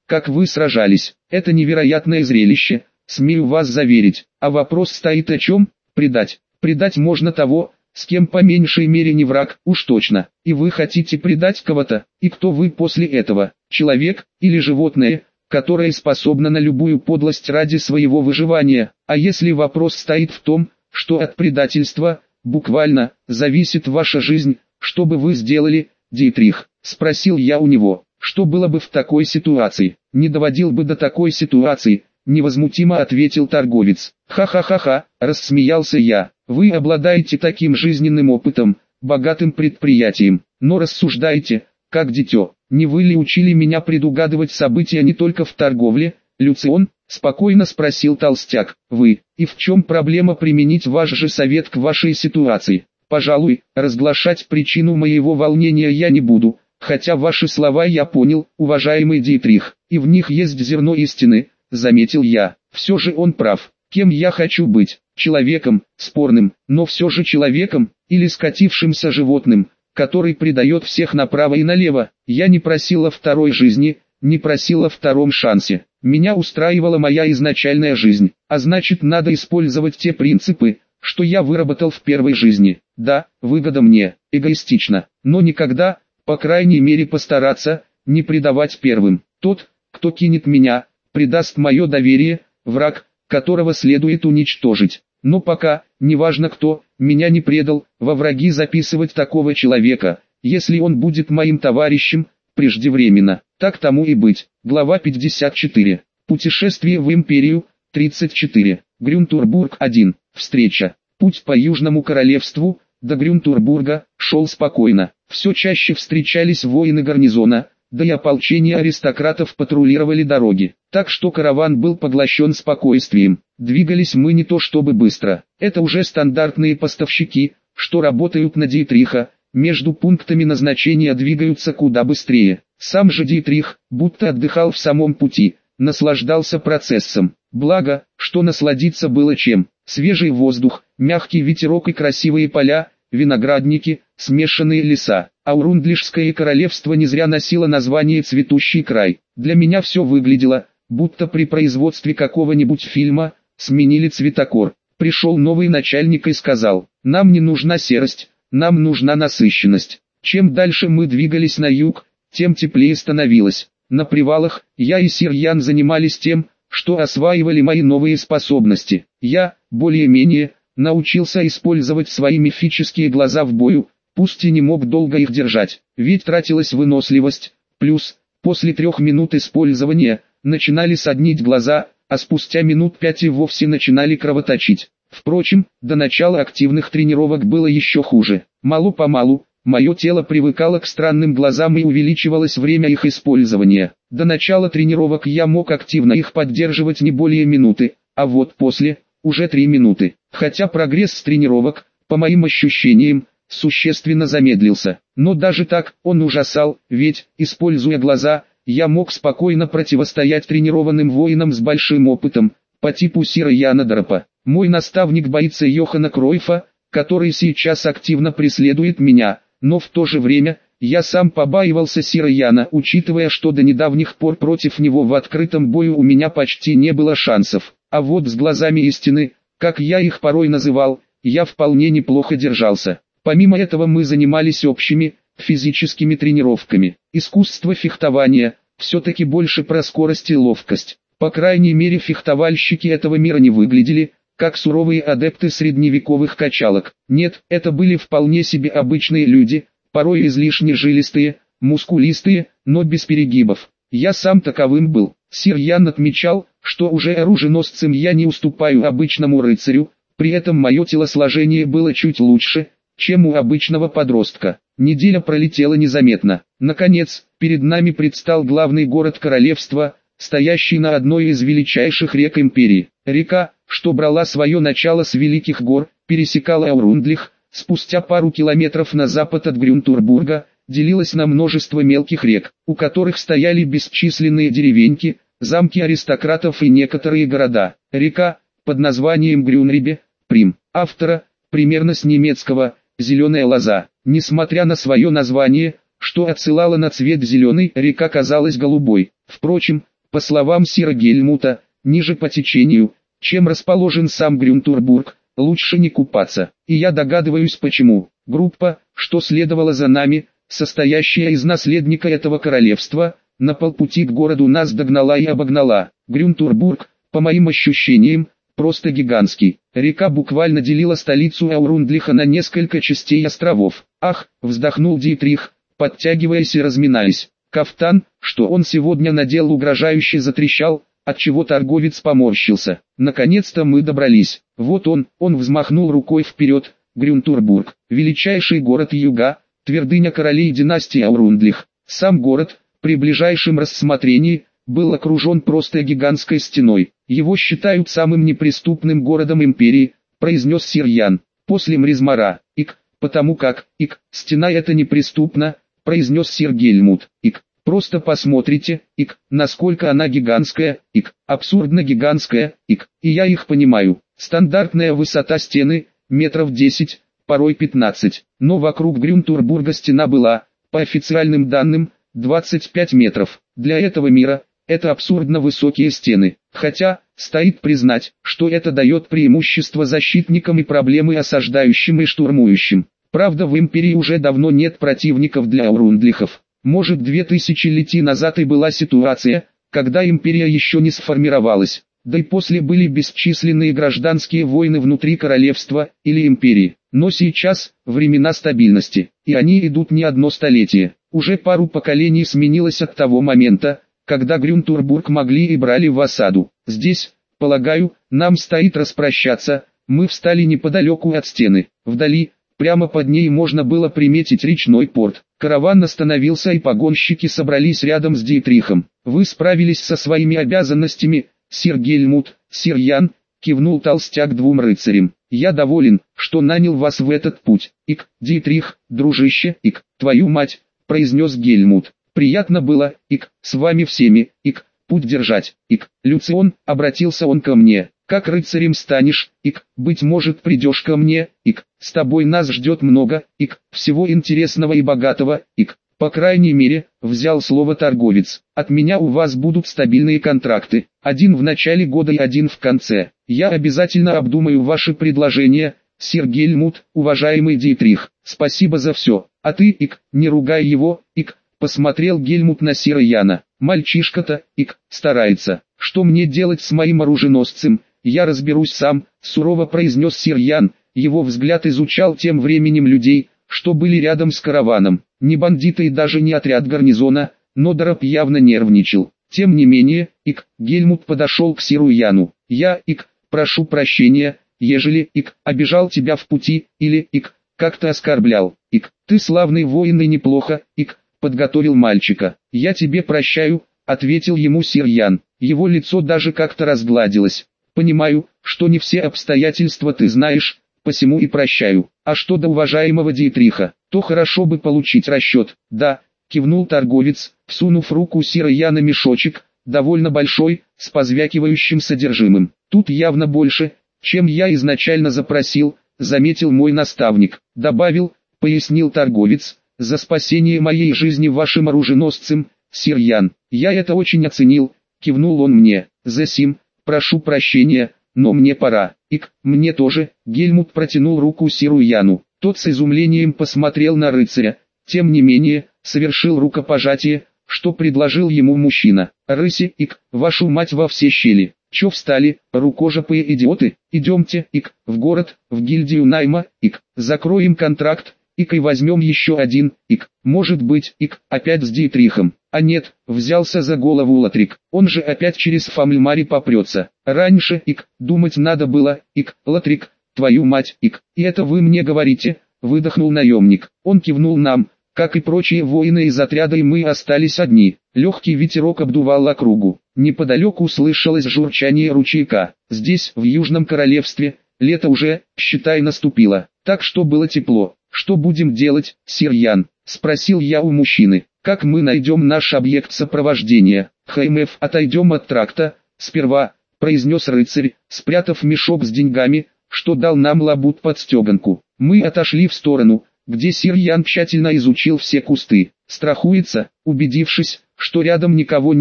как вы сражались. Это невероятное зрелище, смею вас заверить. А вопрос стоит о чем? Предать. Предать можно того, с кем по меньшей мере не враг, уж точно. И вы хотите предать кого-то? И кто вы после этого? Человек или животное, которое способно на любую подлость ради своего выживания? А если вопрос стоит в том, что от предательства, буквально, зависит ваша жизнь, что бы вы сделали, Дитрих? Спросил я у него. Что было бы в такой ситуации? Не доводил бы до такой ситуации, невозмутимо ответил торговец. Ха-ха-ха-ха, рассмеялся я. Вы обладаете таким жизненным опытом, богатым предприятием, но рассуждаете, как дитё. Не вы ли учили меня предугадывать события не только в торговле, Люцион? Спокойно спросил толстяк. Вы, и в чем проблема применить ваш же совет к вашей ситуации? Пожалуй, разглашать причину моего волнения я не буду, хотя ваши слова я понял, уважаемый Дитрих, и в них есть зерно истины, заметил я. Все же он прав. Кем я хочу быть? Человеком, спорным, но все же человеком, или скатившимся животным, который предает всех направо и налево. Я не просил о второй жизни, не просил о втором шансе. Меня устраивала моя изначальная жизнь, а значит надо использовать те принципы, что я выработал в первой жизни. Да, выгода мне, эгоистично, но никогда, по крайней мере постараться, не предавать первым. Тот, кто кинет меня, предаст мое доверие, враг, которого следует уничтожить. Но пока, неважно кто, меня не предал, во враги записывать такого человека, если он будет моим товарищем, преждевременно. Так тому и быть. Глава пятьдесят четыре. Путешествие в империю, тридцать четыре. Грюнтурбург один. Встреча. Путь по Южному Королевству, до Грюнтурбурга, шел спокойно. Все чаще встречались воины гарнизона, да и ополчение аристократов патрулировали дороги. Так что караван был поглощен спокойствием. Двигались мы не то чтобы быстро. Это уже стандартные поставщики, что работают на Дитриха, между пунктами назначения двигаются куда быстрее. Сам же Дитрих, будто отдыхал в самом пути, наслаждался процессом. Благо, что насладиться было чем. Свежий воздух, мягкий ветерок и красивые поля, виноградники, смешанные леса. Аурундлишское королевство не зря носило название «Цветущий край». Для меня все выглядело, будто при производстве какого-нибудь фильма сменили цветокор. Пришел новый начальник и сказал: «Нам не нужна серость, нам нужна насыщенность». Чем дальше мы двигались на юг, тем теплее становилось. На привалах я и сир Ян занимались тем, что осваивали мои новые способности. Я, более-менее, научился использовать свои мифические глаза в бою, пусть и не мог долго их держать, ведь тратилась выносливость. Плюс, после трех минут использования, начинали соднить глаза, а спустя минут пять и вовсе начинали кровоточить. Впрочем, до начала активных тренировок было еще хуже. Мало-помалу, мое тело привыкало к странным глазам и увеличивалось время их использования. До начала тренировок я мог активно их поддерживать не более минуты, а вот после, уже три минуты. Хотя прогресс с тренировок, по моим ощущениям, существенно замедлился. Но даже так, он ужасал, ведь, используя глаза, я мог спокойно противостоять тренированным воинам с большим опытом, по типу сира Яна Дропа. Мой наставник боится Йохана Кройфа, который сейчас активно преследует меня, но в то же время, я сам побаивался сира Яна, учитывая, что до недавних пор против него в открытом бою у меня почти не было шансов. А вот с глазами истины, как я их порой называл, я вполне неплохо держался. Помимо этого мы занимались общими, физическими тренировками. Искусство фехтования, все-таки больше про скорость и ловкость. По крайней мере фехтовальщики этого мира не выглядели, как суровые адепты средневековых качалок. Нет, это были вполне себе обычные люди, порой излишне жилистые, мускулистые, но без перегибов. Я сам таковым был. Сир Ян отмечал, что уже оруженосцем я не уступаю обычному рыцарю, при этом мое телосложение было чуть лучше, чем у обычного подростка. Неделя пролетела незаметно. Наконец, перед нами предстал главный город королевства, стоящий на одной из величайших рек империи. Река, что брала свое начало с Великих гор, пересекала Аурундлих, спустя пару километров на запад от Грюнтурбурга, делилась на множество мелких рек, у которых стояли бесчисленные деревеньки, замки аристократов и некоторые города. Река, под названием Грюнрибе, Прим, автора, примерно с немецкого, «зеленая лоза». Несмотря на свое название, что отсылало на цвет зеленый, река казалась голубой. Впрочем, По словам сира Гельмута, ниже по течению, чем расположен сам Грюнтурбург, лучше не купаться. И я догадываюсь почему. Группа, что следовала за нами, состоящая из наследника этого королевства, на полпути к городу нас догнала и обогнала. Грюнтурбург, по моим ощущениям, просто гигантский. Река буквально делила столицу Аурундлиха на несколько частей островов. Ах, вздохнул Дитрих, подтягиваясь и разминаясь. Кафтан, что он сегодня надел, угрожающе затрещал, отчего торговец поморщился. Наконец-то мы добрались. Вот он, он взмахнул рукой вперед. Грюнтурбург, величайший город юга, твердыня королей династии Аурундлих. Сам город, при ближайшем рассмотрении, был окружен просто гигантской стеной. Его считают самым неприступным городом империи, произнес сир Ян. После Мризмара, ик, потому как, ик, стена эта неприступна, произнес сир Гельмут. Ик, просто посмотрите, ик, насколько она гигантская, ик, абсурдно гигантская, ик, и я их понимаю. Стандартная высота стены, метров десять, порой пятнадцать, но вокруг Грюнтурбурга стена была, по официальным данным, двадцать пять метров. Для этого мира, это абсурдно высокие стены, хотя, стоит признать, что это дает преимущество защитникам и проблемы осаждающим и штурмующим. Правда, в империи уже давно нет противников для аурундлихов. Может, две тысячи лет назад и была ситуация, когда империя еще не сформировалась, да и после были бесчисленные гражданские войны внутри королевства или империи. Но сейчас, времена стабильности, и они идут не одно столетие. Уже пару поколений сменилось от того момента, когда Грюнтурбург могли и брали в осаду. Здесь, полагаю, нам стоит распрощаться. Мы встали неподалеку от стены. Вдали, прямо под ней можно было приметить речной порт. Караван остановился и погонщики собрались рядом с Дитрихом. Вы справились со своими обязанностями, сир Гельмут, сир Ян, кивнул толстяк двум рыцарям. Я доволен, что нанял вас в этот путь. Ик, Дитрих, дружище, ик, твою мать, произнес Гельмут. Приятно было, ик, с вами всеми, ик, путь держать, ик. Люцион, обратился он ко мне. Как рыцарем станешь, ик, быть может придешь ко мне, ик, с тобой нас ждет много, ик, всего интересного и богатого, ик. По крайней мере, взял слово торговец. От меня у вас будут стабильные контракты, один в начале года и один в конце. Я обязательно обдумаю ваши предложения, сир Гельмут, уважаемый Дитрих. Спасибо за все. А ты, ик, не ругай его, ик. Посмотрел Гельмут на сира Яна. Мальчишка-то, ик, старается. Что мне делать с моим оруженосцем? Я разберусь сам, сурово произнес сир Ян. Его взгляд изучал тем временем людей, что были рядом с караваном. Не бандиты и даже не отряд гарнизона, но Дараб явно нервничал. Тем не менее, ик, Гельмут подошел к сиру Яну. Я, ик, прошу прощения, ежели, ик, обижал тебя в пути, или, ик, как-то оскорблял. Ик, ты славный воин и неплохо, ик, подготовил мальчика. Я тебе прощаю, ответил ему сир Ян. Его лицо даже как-то разгладилось. Понимаю, что не все обстоятельства ты знаешь, посему и прощаю. А что до уважаемого Дитриха, то хорошо бы получить расчет. Да, кивнул торговец, всунув руку сира Яна мешочек, довольно большой, с позвякивающим содержимым. Тут явно больше, чем я изначально запросил, заметил мой наставник. Добавил, пояснил торговец, за спасение моей жизни вашим оруженосцем, сир Ян. Я это очень оценил, кивнул он мне. Засим, прошу прощения, но мне пора. Ик, мне тоже. Гельмут протянул руку сиру Яну. Тот с изумлением посмотрел на рыцаря. Тем не менее, совершил рукопожатие, что предложил ему мужчина. Рыси, ик, вашу мать во все щели. Чё встали, рукожопые идиоты? Идемте, ик, в город, в гильдию найма, ик, закроем контракт, ик, и возьмем еще один, ик, может быть, ик, опять с Дитрихом. А нет, взялся за голову Латрик, он же опять через Фамльмари попрется. Раньше, ик, думать надо было, ик, Латрик, твою мать, ик, и это вы мне говорите, выдохнул наемник. Он кивнул нам, как и прочие воины из отряда, и мы остались одни. Легкий ветерок обдувал округу. Неподалеку слышалось журчание ручейка. Здесь, в Южном Королевстве, лето уже, считай, наступило. Так что было тепло. Что будем делать, сир Ян? Спросил я у мужчины. Как мы найдем наш объект сопровождения? ХМФ, отойдем от тракта, сперва, произнес рыцарь, спрятав мешок с деньгами, что дал нам лабут под стеганку. Мы отошли в сторону, где сир Ян тщательно изучил все кусты. Страхуется, убедившись, что рядом никого нет,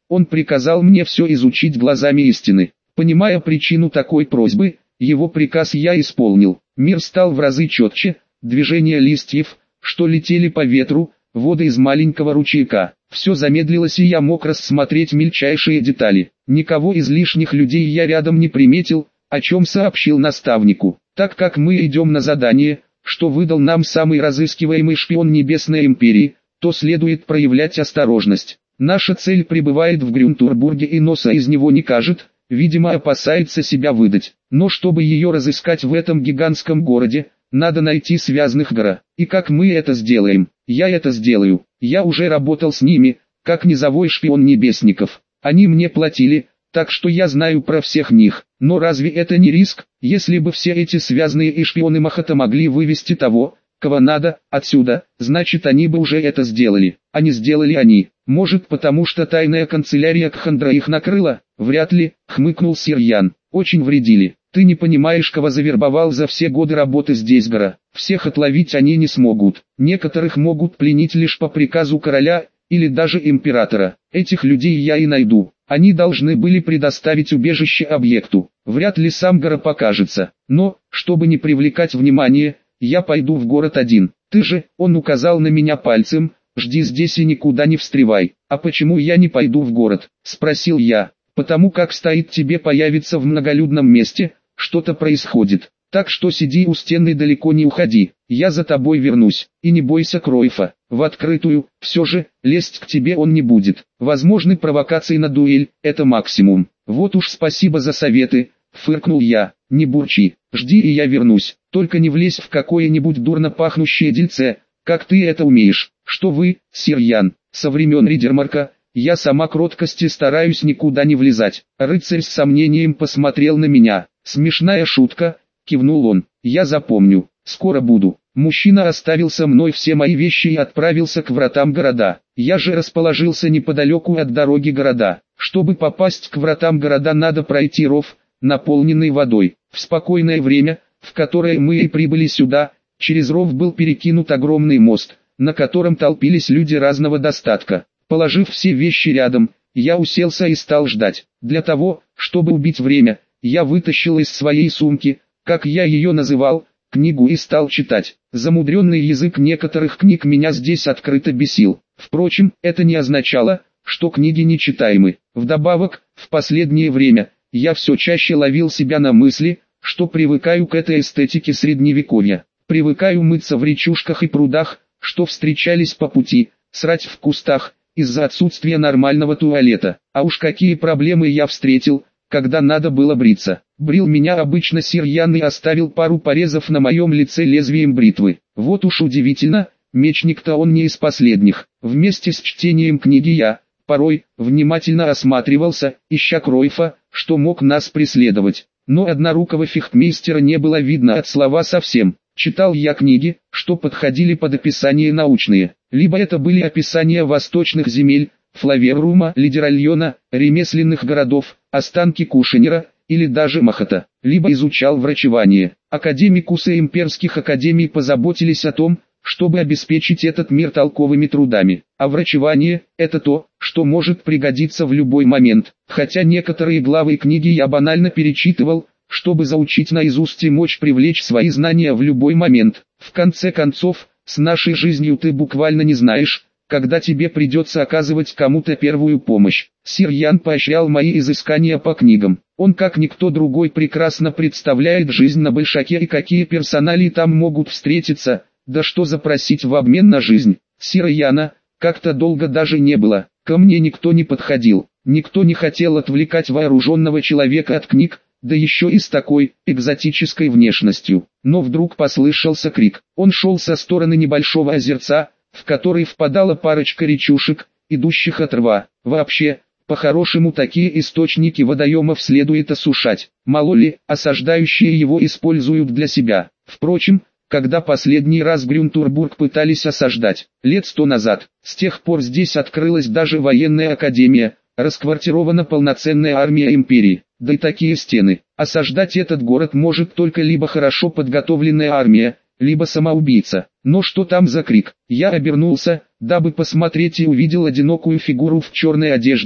Он приказал мне все изучить глазами истины. Понимая причину такой просьбы, его приказ я исполнил. Мир стал в разы четче, движения листьев, что летели по ветру, воды из маленького ручейка. Все замедлилось, и я мог рассмотреть мельчайшие детали. Никого из лишних людей я рядом не приметил, о чем сообщил наставнику. Так как мы идем на задание, что выдал нам самый разыскиваемый шпион Небесной Империи, то следует проявлять осторожность. Наша цель пребывает в Грюнтурбурге и носа из него не кажет, видимо опасается себя выдать. Но чтобы ее разыскать в этом гигантском городе, надо найти связанных Гора. И как мы это сделаем? Я это сделаю. Я уже работал с ними, как низовой шпион небесников. Они мне платили, так что я знаю про всех них. Но разве это не риск? Если бы все эти связанные и шпионы Махата могли вывести того, кого надо, отсюда, значит они бы уже это сделали. А не сделали они. Может потому что тайная канцелярия Кхандра их накрыла? Вряд ли, хмыкнул Сирьян. Очень вредили. Ты не понимаешь, кого завербовал за все годы работы здесь Гора. Всех отловить они не смогут. Некоторых могут пленить лишь по приказу короля, или даже императора. Этих людей я и найду. Они должны были предоставить убежище объекту. Вряд ли сам Гора покажется. Но, чтобы не привлекать внимание, я пойду в город один. Ты же, он указал на меня пальцем, жди здесь и никуда не встревай. А почему я не пойду в город? Спросил я. Потому как стоит тебе появиться в многолюдном месте, что-то происходит. Так что сиди у стены и далеко не уходи. Я за тобой вернусь. И не бойся Кройфа. В открытую, все же, лезть к тебе он не будет. Возможны провокации на дуэль, это максимум. Вот уж спасибо за советы, фыркнул я. Не бурчи, жди и я вернусь. Только не влезь в какое-нибудь дурно пахнущее дельце, как ты это умеешь. Что вы, Сирьян, со времен Ридермарка, я сама кроткости стараюсь никуда не влезать. Рыцарь с сомнением посмотрел на меня. Смешная шутка, кивнул он. Я запомню, скоро буду. Мужчина оставил со мной все мои вещи и отправился к вратам города. Я же расположился неподалеку от дороги города. Чтобы попасть к вратам города, надо пройти ров, наполненный водой. В спокойное время, в которое мы и прибыли сюда, через ров был перекинут огромный мост, на котором толпились люди разного достатка. Положив все вещи рядом, я уселся и стал ждать. Для того, чтобы убить время, я вытащил из своей сумки, как я ее называл, книгу и стал читать. Замудренный язык некоторых книг меня здесь открыто бесил. Впрочем, это не означало, что книги нечитаемы. Вдобавок, в последнее время, я все чаще ловил себя на мысли, что привыкаю к этой эстетике средневековья. Привыкаю мыться в речушках и прудах, что встречались по пути, срать в кустах, из-за отсутствия нормального туалета. А уж какие проблемы я встретил, когда надо было бриться. Брил меня обычно Сирьян и оставил пару порезов на моем лице лезвием бритвы. Вот уж удивительно, мечник-то он не из последних. Вместе с чтением книги я, порой, внимательно осматривался, ища Кройфа, что мог нас преследовать. Но однорукого фехтмейстера не было видно от слова совсем. Читал я книги, что подходили под описание научные. Либо это были описания восточных земель, Флаверума, Лидеральона, ремесленных городов, останки Кушенера, или даже Махата. Либо изучал врачевание. Академикусы имперских академий позаботились о том, чтобы обеспечить этот мир толковыми трудами. А врачевание – это то, что может пригодиться в любой момент. Хотя некоторые главы книги я банально перечитывал, чтобы заучить наизусть и мочь привлечь свои знания в любой момент. В конце концов, с нашей жизнью ты буквально не знаешь, когда тебе придется оказывать кому-то первую помощь. Сирьян поощрял мои изыскания по книгам. Он как никто другой прекрасно представляет жизнь на Большаке и какие персоналии там могут встретиться, да что запросить в обмен на жизнь. Сирьяна как-то долго даже не было, ко мне никто не подходил, никто не хотел отвлекать вооруженного человека от книг, да еще и с такой экзотической внешностью. Но вдруг послышался крик. Он шел со стороны небольшого озерца, в который впадала парочка речушек, идущих от рва. Вообще, по-хорошему такие источники водоемов следует осушать. Мало ли, осаждающие его используют для себя. Впрочем, когда последний раз Грюнтурбург пытались осаждать, лет сто назад, с тех пор здесь открылась даже военная академия, расквартирована полноценная армия империи. Да и такие стены. Осаждать этот город может только либо хорошо подготовленная армия, либо самоубийца. Но что там за крик? Я обернулся, дабы посмотреть, и увидел одинокую фигуру в черной одежде,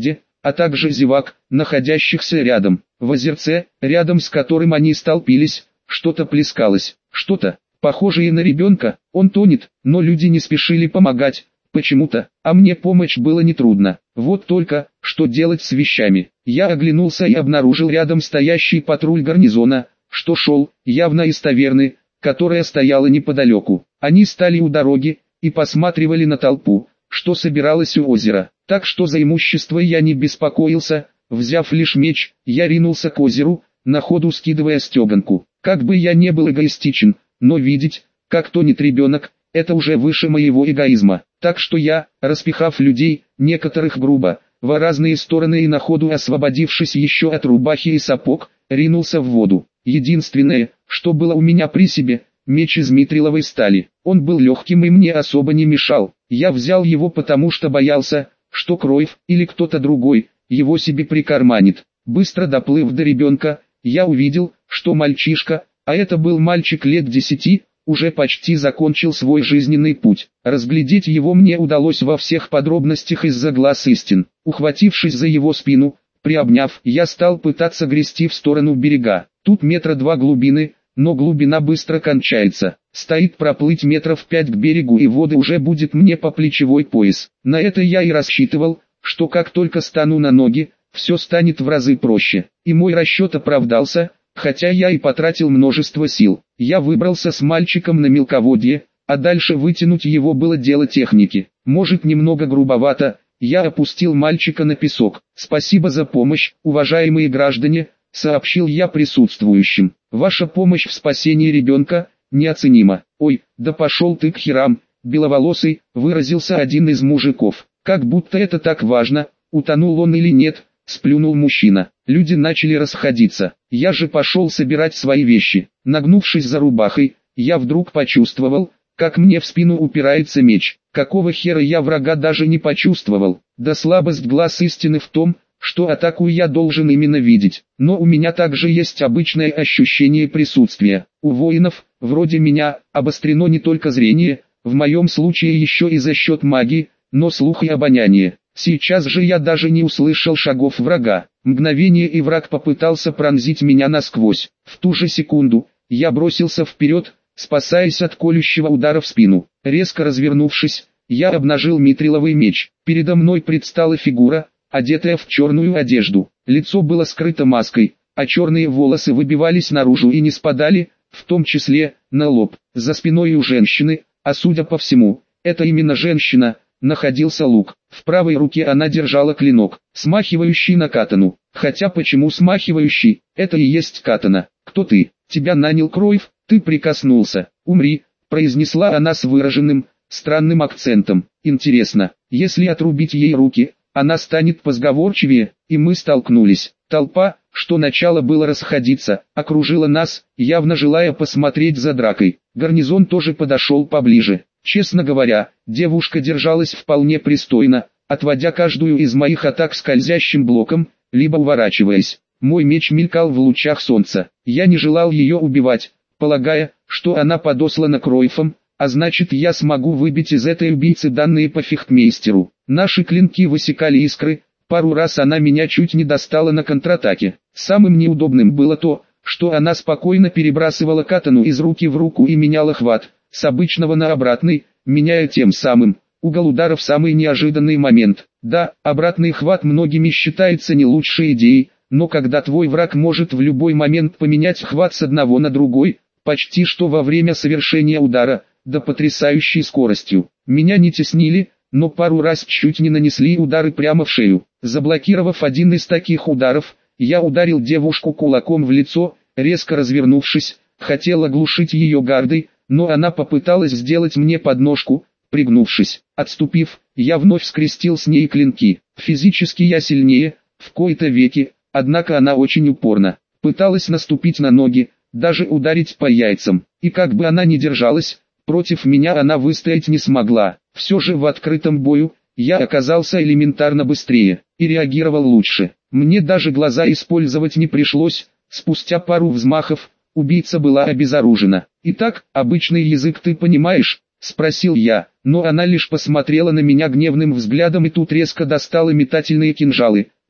а также зевак, находящихся рядом. В озерце, рядом с которым они столпились, что-то плескалось, что-то, похожее на ребенка. Он тонет, но люди не спешили помогать, почему-то, а мне помочь было нетрудно. Вот только, что делать с вещами? Я оглянулся и обнаружил рядом стоящий патруль гарнизона, что шел, явно из таверны, которая стояла неподалеку. Они стали у дороги и посматривали на толпу, что собиралась у озера. Так что за имущество я не беспокоился, взяв лишь меч, я ринулся к озеру, на ходу скидывая стеганку. Как бы я не был эгоистичен, но видеть, как тонет ребенок, это уже выше моего эгоизма. Так что я, распихав людей, некоторых грубо, в разные стороны и на ходу освободившись еще от рубахи и сапог, ринулся в воду. Единственное, что было у меня при себе, меч из митриловой стали. Он был легким и мне особо не мешал. Я взял его потому что боялся, что Кроев или кто-то другой его себе прикарманит. Быстро доплыв до ребенка, я увидел, что мальчишка, а это был мальчик лет десяти, уже почти закончил свой жизненный путь. Разглядеть его мне удалось во всех подробностях из-за глаз истин. Ухватившись за его спину, приобняв, я стал пытаться грести в сторону берега. Тут метра два глубины, но глубина быстро кончается. Стоит проплыть метров пять к берегу и воды уже будет мне по плечевой пояс. На это я и рассчитывал, что как только стану на ноги, все станет в разы проще. И мой расчет оправдался, хотя я и потратил множество сил. Я выбрался с мальчиком на мелководье, а дальше вытянуть его было дело техники. Может немного грубовато, я опустил мальчика на песок. «Спасибо за помощь, уважаемые граждане», — сообщил я присутствующим. «Ваша помощь в спасении ребенка неоценима». «Ой, да пошел ты к херам, беловолосый», — выразился один из мужиков. «Как будто это так важно, утонул он или нет», — сплюнул мужчина. Люди начали расходиться. Я же пошел собирать свои вещи. Нагнувшись за рубахой, я вдруг почувствовал, как мне в спину упирается меч. Какого хера я врага даже не почувствовал? Да слабость глаз истины в том, что атаку я должен именно видеть. Но у меня также есть обычное ощущение присутствия. У воинов, вроде меня, обострено не только зрение, в моем случае еще и за счет магии, но слух и обоняние. Сейчас же я даже не услышал шагов врага. Мгновение и враг попытался пронзить меня насквозь. В ту же секунду, я бросился вперед, спасаясь от колющего удара в спину. Резко развернувшись, я обнажил митриловый меч. Передо мной предстала фигура, одетая в черную одежду. Лицо было скрыто маской, а черные волосы выбивались наружу и не спадали, в том числе, на лоб. За спиной у женщины, а судя по всему, это именно женщина, находился лук. В правой руке она держала клинок, смахивающий на катану. Хотя почему смахивающий, это и есть катана. «Кто ты? Тебя нанял Кроев? Ты прикоснулся. Умри», — произнесла она с выраженным, странным акцентом. Интересно, если отрубить ей руки, она станет позговорчивее, и мы столкнулись. Толпа, что начало было расходиться, окружила нас, явно желая посмотреть за дракой. Гарнизон тоже подошел поближе. Честно говоря, девушка держалась вполне пристойно, отводя каждую из моих атак скользящим блоком, либо уворачиваясь. Мой меч мелькал в лучах солнца. Я не желал ее убивать, полагая, что она подослана Кроевом, а значит я смогу выбить из этой убийцы данные по фехтмейстеру. Наши клинки высекали искры, пару раз она меня чуть не достала на контратаке. Самым неудобным было то, что она спокойно перебрасывала катану из руки в руку и меняла хват, с обычного на обратный, меняя тем самым угол удара в самый неожиданный момент. Да, обратный хват многими считается не лучшей идеей, но когда твой враг может в любой момент поменять хват с одного на другой, почти что во время совершения удара, да потрясающей скоростью. Меня не теснили, но пару раз чуть не нанесли удары прямо в шею. Заблокировав один из таких ударов, я ударил девушку кулаком в лицо, резко развернувшись, хотел оглушить ее гардой, но она попыталась сделать мне подножку, пригнувшись. Отступив, я вновь скрестил с ней клинки. Физически я сильнее, в кои-то веки, однако она очень упорно пыталась наступить на ноги, даже ударить по яйцам. И как бы она ни держалась, против меня она выстоять не смогла. Все же в открытом бою, я оказался элементарно быстрее, и реагировал лучше. Мне даже глаза использовать не пришлось, спустя пару взмахов, убийца была обезоружена. «Итак, обычный язык ты понимаешь?» — спросил я, но она лишь посмотрела на меня гневным взглядом и тут резко достала метательные кинжалы,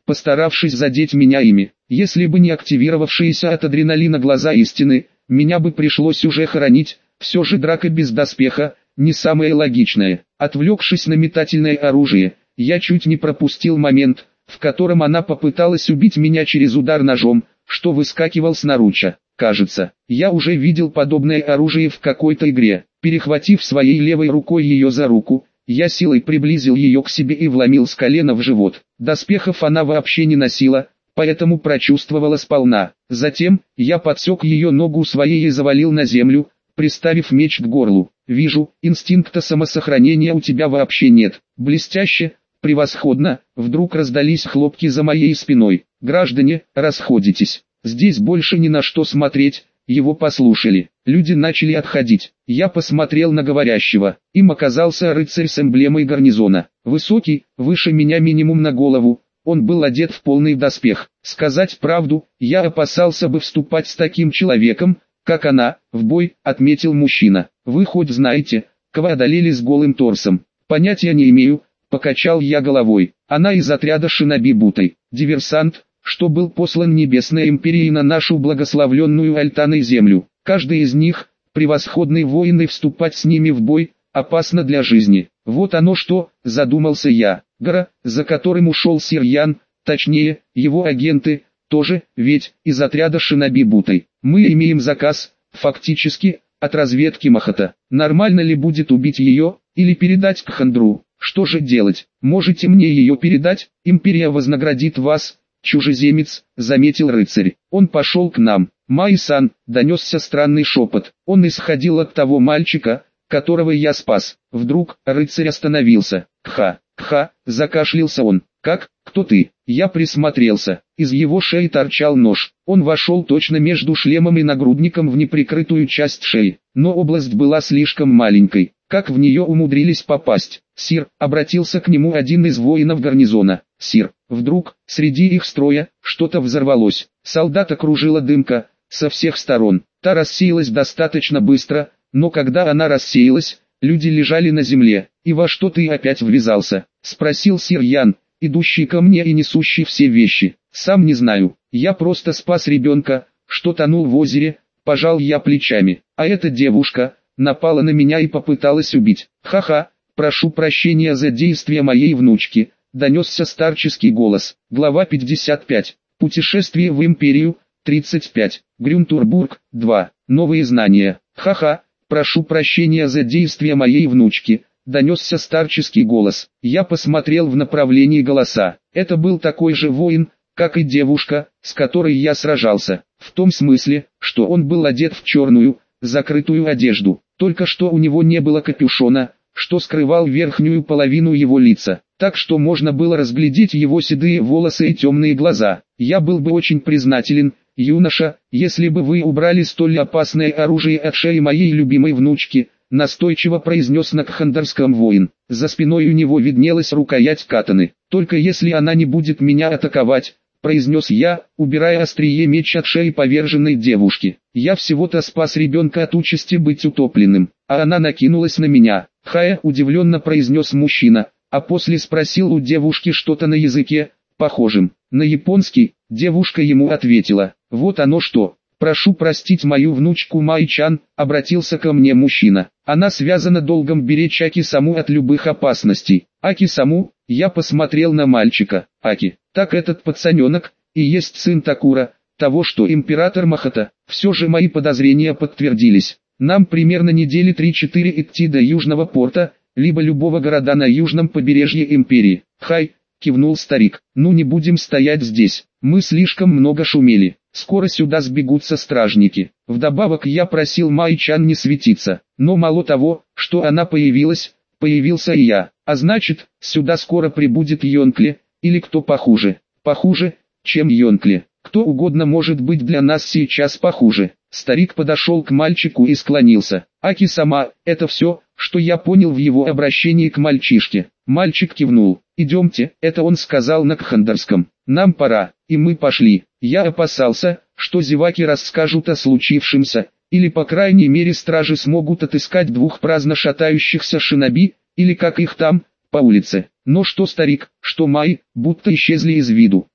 постаравшись задеть меня ими. Если бы не активировавшиеся от адреналина глаза истины, меня бы пришлось уже хоронить. Все же драка без доспеха – не самое логичное. Отвлекшись на метательное оружие, я чуть не пропустил момент, в котором она попыталась убить меня через удар ножом, что выскакивал с наруча. Кажется, я уже видел подобное оружие в какой-то игре. Перехватив своей левой рукой ее за руку, я силой приблизил ее к себе и вломил с колена в живот. Доспехов она вообще не носила, поэтому прочувствовала сполна. Затем, я подсек ее ногу своей и завалил на землю, приставив меч к горлу. «Вижу, инстинкта самосохранения у тебя вообще нет». «Блестяще, превосходно», вдруг раздались хлопки за моей спиной. «Граждане, расходитесь. Здесь больше ни на что смотреть». Его послушали. Люди начали отходить. Я посмотрел на говорящего. Им оказался рыцарь с эмблемой гарнизона. Высокий, выше меня минимум на голову. Он был одет в полный доспех. Сказать правду, я опасался бы вступать с таким человеком, как она, в бой, отметил мужчина. Вы хоть знаете, кого одолели с голым торсом? Понятия не имею, покачал я головой. Она из отряда шиноби Бутай. Диверсант, что был послан Небесной Империей на нашу благословленную Альтаной землю. Каждый из них, превосходный воин, и вступать с ними в бой, опасно для жизни. Вот оно что, задумался я. Гора, за которым ушел Сирьян, точнее, его агенты, тоже, ведь, из отряда шиноби Бутай. Мы имеем заказ, фактически, от разведки Махата. Нормально ли будет убить ее, или передать Кхандру? Что же делать? Можете мне ее передать? Империя вознаградит вас. «Чужеземец», — заметил рыцарь. Он пошел к нам. «Майсан», — донесся странный шепот. Он исходил от того мальчика, которого я спас. Вдруг рыцарь остановился. «Кха, кха», — закашлялся он. «Как? Кто ты?» Я присмотрелся. Из его шеи торчал нож. Он вошел точно между шлемом и нагрудником в неприкрытую часть шеи. Но область была слишком маленькой. Как в нее умудрились попасть? «Сир», — обратился к нему один из воинов гарнизона. «Сир». Вдруг, среди их строя, что-то взорвалось. Солдат окружила дымка, со всех сторон. Та рассеялась достаточно быстро, но когда она рассеялась, люди лежали на земле. «И во что ты опять ввязался?» — спросил Сирьян, идущий ко мне и несущий все вещи. «Сам не знаю, я просто спас ребенка, что тонул в озере», — пожал я плечами. «А эта девушка напала на меня и попыталась убить». «Ха-ха, прошу прощения за действия моей внучки», — донесся старческий голос. Глава пятьдесят пять. Путешествие в Империю, тридцать пять. Грюнтурбург, два. Новые знания. «Ха-ха, прошу прощения за действия моей внучки», — донесся старческий голос. Я посмотрел в направлении голоса. Это был такой же воин, как и девушка, с которой я сражался. В том смысле, что он был одет в черную, закрытую одежду. Только что у него не было капюшона, что скрывал верхнюю половину его лица, так что можно было разглядеть его седые волосы и темные глаза. «Я был бы очень признателен, юноша, если бы вы убрали столь опасное оружие от шеи моей любимой внучки», настойчиво произнес на кхандарском воин. За спиной у него виднелась рукоять катаны. «Только если она не будет меня атаковать», произнес я, убирая острие меча от шеи поверженной девушки. «Я всего-то спас ребенка от участи быть утопленным, а она накинулась на меня». «Хая», удивленно произнес мужчина, а после спросил у девушки что-то на языке, похожем на японский. Девушка ему ответила. «Вот оно что. Прошу простить мою внучку Майчан», обратился ко мне мужчина. «Она связана долгом беречь Аки-саму от любых опасностей». «Аки-саму?» Я посмотрел на мальчика. «Аки, так этот пацаненок и есть сын Такура, того, что император Махата». Все же мои подозрения подтвердились. «Нам примерно недели три-четыре идти до Южного порта, либо любого города на южном побережье Империи». «Хай», кивнул старик, «ну не будем стоять здесь, мы слишком много шумели, скоро сюда сбегутся стражники». Вдобавок я просил Майчан не светиться, но мало того, что она появилась, появился и я, а значит, сюда скоро прибудет Йонкли, или кто похуже, похуже, чем Йонкли. Кто угодно может быть для нас сейчас похуже. Старик подошел к мальчику и склонился. «Аки-сама, это все, что я понял в его обращении к мальчишке». Мальчик кивнул. «Идемте», это он сказал на кхандарском. «Нам пора», и мы пошли. Я опасался, что зеваки расскажут о случившемся, или по крайней мере стражи смогут отыскать двух праздно шатающихся шиноби, или как их там, по улице. Но что старик, что Май, будто исчезли из виду.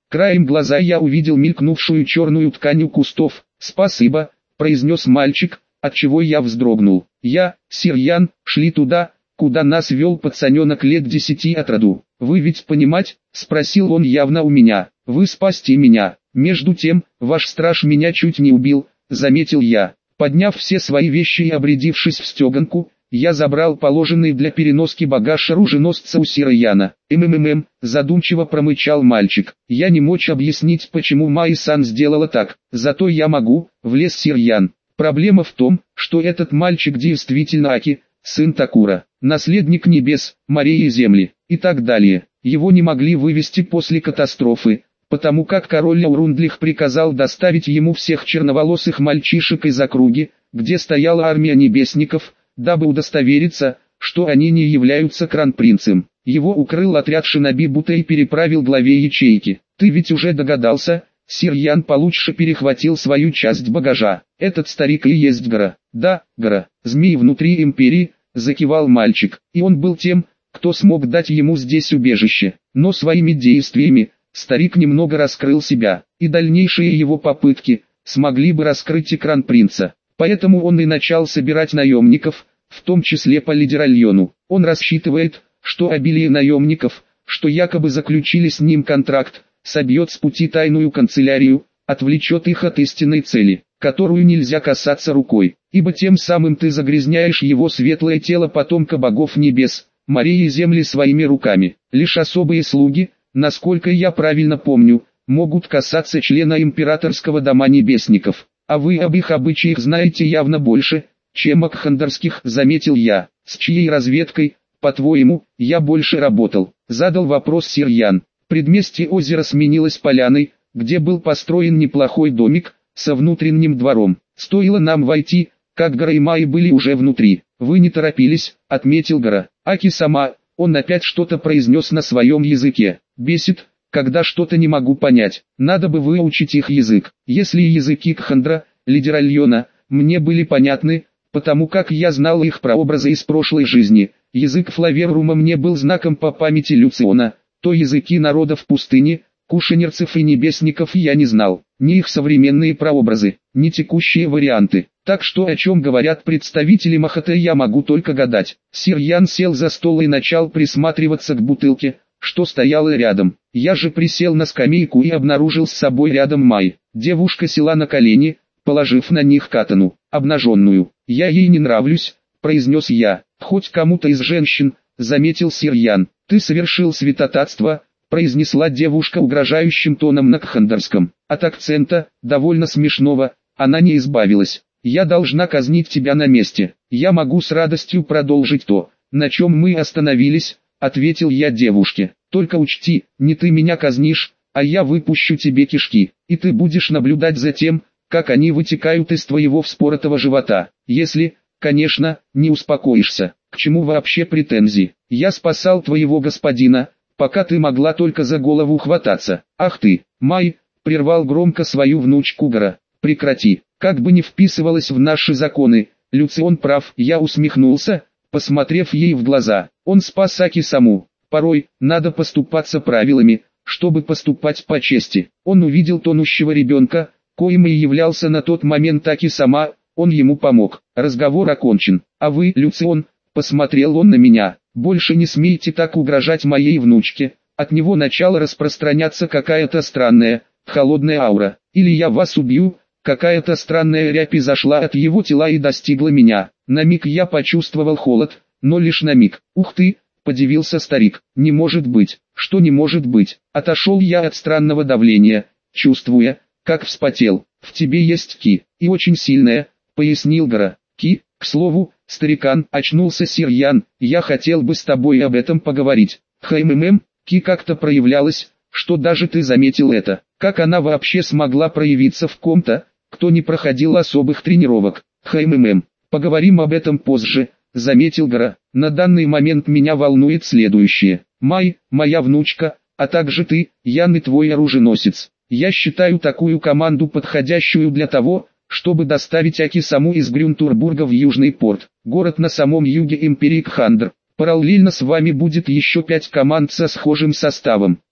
Краем глаза я увидел мелькнувшую черную ткань у кустов. «Спасибо», — произнес мальчик, отчего я вздрогнул. Я, Сирьян, шли туда, куда нас вел пацаненок лет десяти от роду. «Вы ведь понимать?» — спросил он явно у меня. «Вы спасти меня. Между тем, ваш страж меня чуть не убил», — заметил я. Подняв все свои вещи и обрядившись в стеганку, я забрал положенный для переноски багаж оруженосца у Сирьяна. «МММ», задумчиво промычал мальчик. Я не мог объяснить, почему Майи-сан сделала так, зато я могу, влез Сирьян. Проблема в том, что этот мальчик действительно Аки, сын Такура, наследник небес, морей и земли, и так далее. Его не могли вывести после катастрофы, потому как король Аурундлих приказал доставить ему всех черноволосых мальчишек из округи, где стояла армия небесников, дабы удостовериться, что они не являются кронпринцем. Его укрыл отряд шиноби Бута и переправил главе ячейки. «Ты ведь уже догадался?» Сирьян получше перехватил свою часть багажа. «Этот старик и есть Гора». «Да, Гора, змей внутри империи», закивал мальчик. И он был тем, кто смог дать ему здесь убежище. Но своими действиями старик немного раскрыл себя, и дальнейшие его попытки смогли бы раскрыть и кронпринца. Поэтому он и начал собирать наемников, в том числе по лидеральону. Он рассчитывает, что обилие наемников, что якобы заключили с ним контракт, собьет с пути тайную канцелярию, отвлечет их от истинной цели, которую нельзя касаться рукой, ибо тем самым ты загрязняешь его светлое тело потомка богов небес, морей и земли своими руками. Лишь особые слуги, насколько я правильно помню, могут касаться члена императорского дома небесников. А вы об их обычаях знаете явно больше, чем о кхандерских, заметил я. С чьей разведкой, по-твоему, я больше работал? Задал вопрос Сирьян. Предместье озера сменилось поляной, где был построен неплохой домик, со внутренним двором. Стоило нам войти, как Гора и Майи были уже внутри. Вы не торопились, отметил Гора. Аки сама, он опять что-то произнес на своем языке. Бесит, когда что-то не могу понять. Надо бы выучить их язык. Если языки Кхандра, лидеральона, мне были понятны, потому как я знал их прообразы из прошлой жизни. Язык Флаверрума мне был знаком по памяти Люциона. То языки народов пустыни, кушанерцев и небесников я не знал, ни их современные прообразы, ни текущие варианты. Так что о чем говорят представители Махате, я могу только гадать. Сирьян сел за стол и начал присматриваться к бутылке, что стояла рядом. Я же присел на скамейку и обнаружил с собой рядом Май. Девушка села на колени, положив на них катану, обнаженную. «Я ей не нравлюсь», — произнес я. «Хоть кому-то из женщин», — заметил Сирьян. «Ты совершил святотатство», — произнесла девушка угрожающим тоном на кхандерском. От акцента, довольно смешного, она не избавилась. «Я должна казнить тебя на месте. Я могу с радостью продолжить то, на чем мы остановились», — ответил я девушке. «Только учти, не ты меня казнишь, а я выпущу тебе кишки, и ты будешь наблюдать за тем, как они вытекают из твоего вспоротого живота. Если, конечно, не успокоишься. К чему вообще претензии? Я спасал твоего господина, пока ты могла только за голову хвататься. Ах ты, Май!» — прервал громко свою внучку Гора. «Прекрати, как бы не вписывалось в наши законы, Люцион прав». Я усмехнулся, посмотрев ей в глаза. Он спас Аки саму. Порой, надо поступаться правилами, чтобы поступать по чести. Он увидел тонущего ребенка, коим и являлся на тот момент Аки сама, он ему помог. Разговор окончен. А вы, Люцион, посмотрел он на меня, больше не смейте так угрожать моей внучке. От него начала распространяться какая-то странная, холодная аура. Или я вас убью. Какая-то странная рябь изошла от его тела и достигла меня. На миг я почувствовал холод, но лишь на миг. «Ух ты!» — подивился старик. «Не может быть!» «Что не может быть?» Отошел я от странного давления, чувствуя, как вспотел. «В тебе есть ки, и очень сильная», — пояснил Гора. «Ки, к слову, старикан», — очнулся Сирьян, — «я хотел бы с тобой об этом поговорить». «Хммм, ки как-то проявлялась, что даже ты заметил это. Как она вообще смогла проявиться в ком-то, кто не проходил особых тренировок?» «Хммм, поговорим об этом позже», — заметил Гора. «На данный момент меня волнует следующее. Май, моя внучка, а также ты, Ян и твой оруженосец. Я считаю такую команду подходящую для того, чтобы доставить Аки саму из Грюнтурбурга в Южный порт, город на самом юге империи Кхандр. Параллельно с вами будет еще пять команд со схожим составом.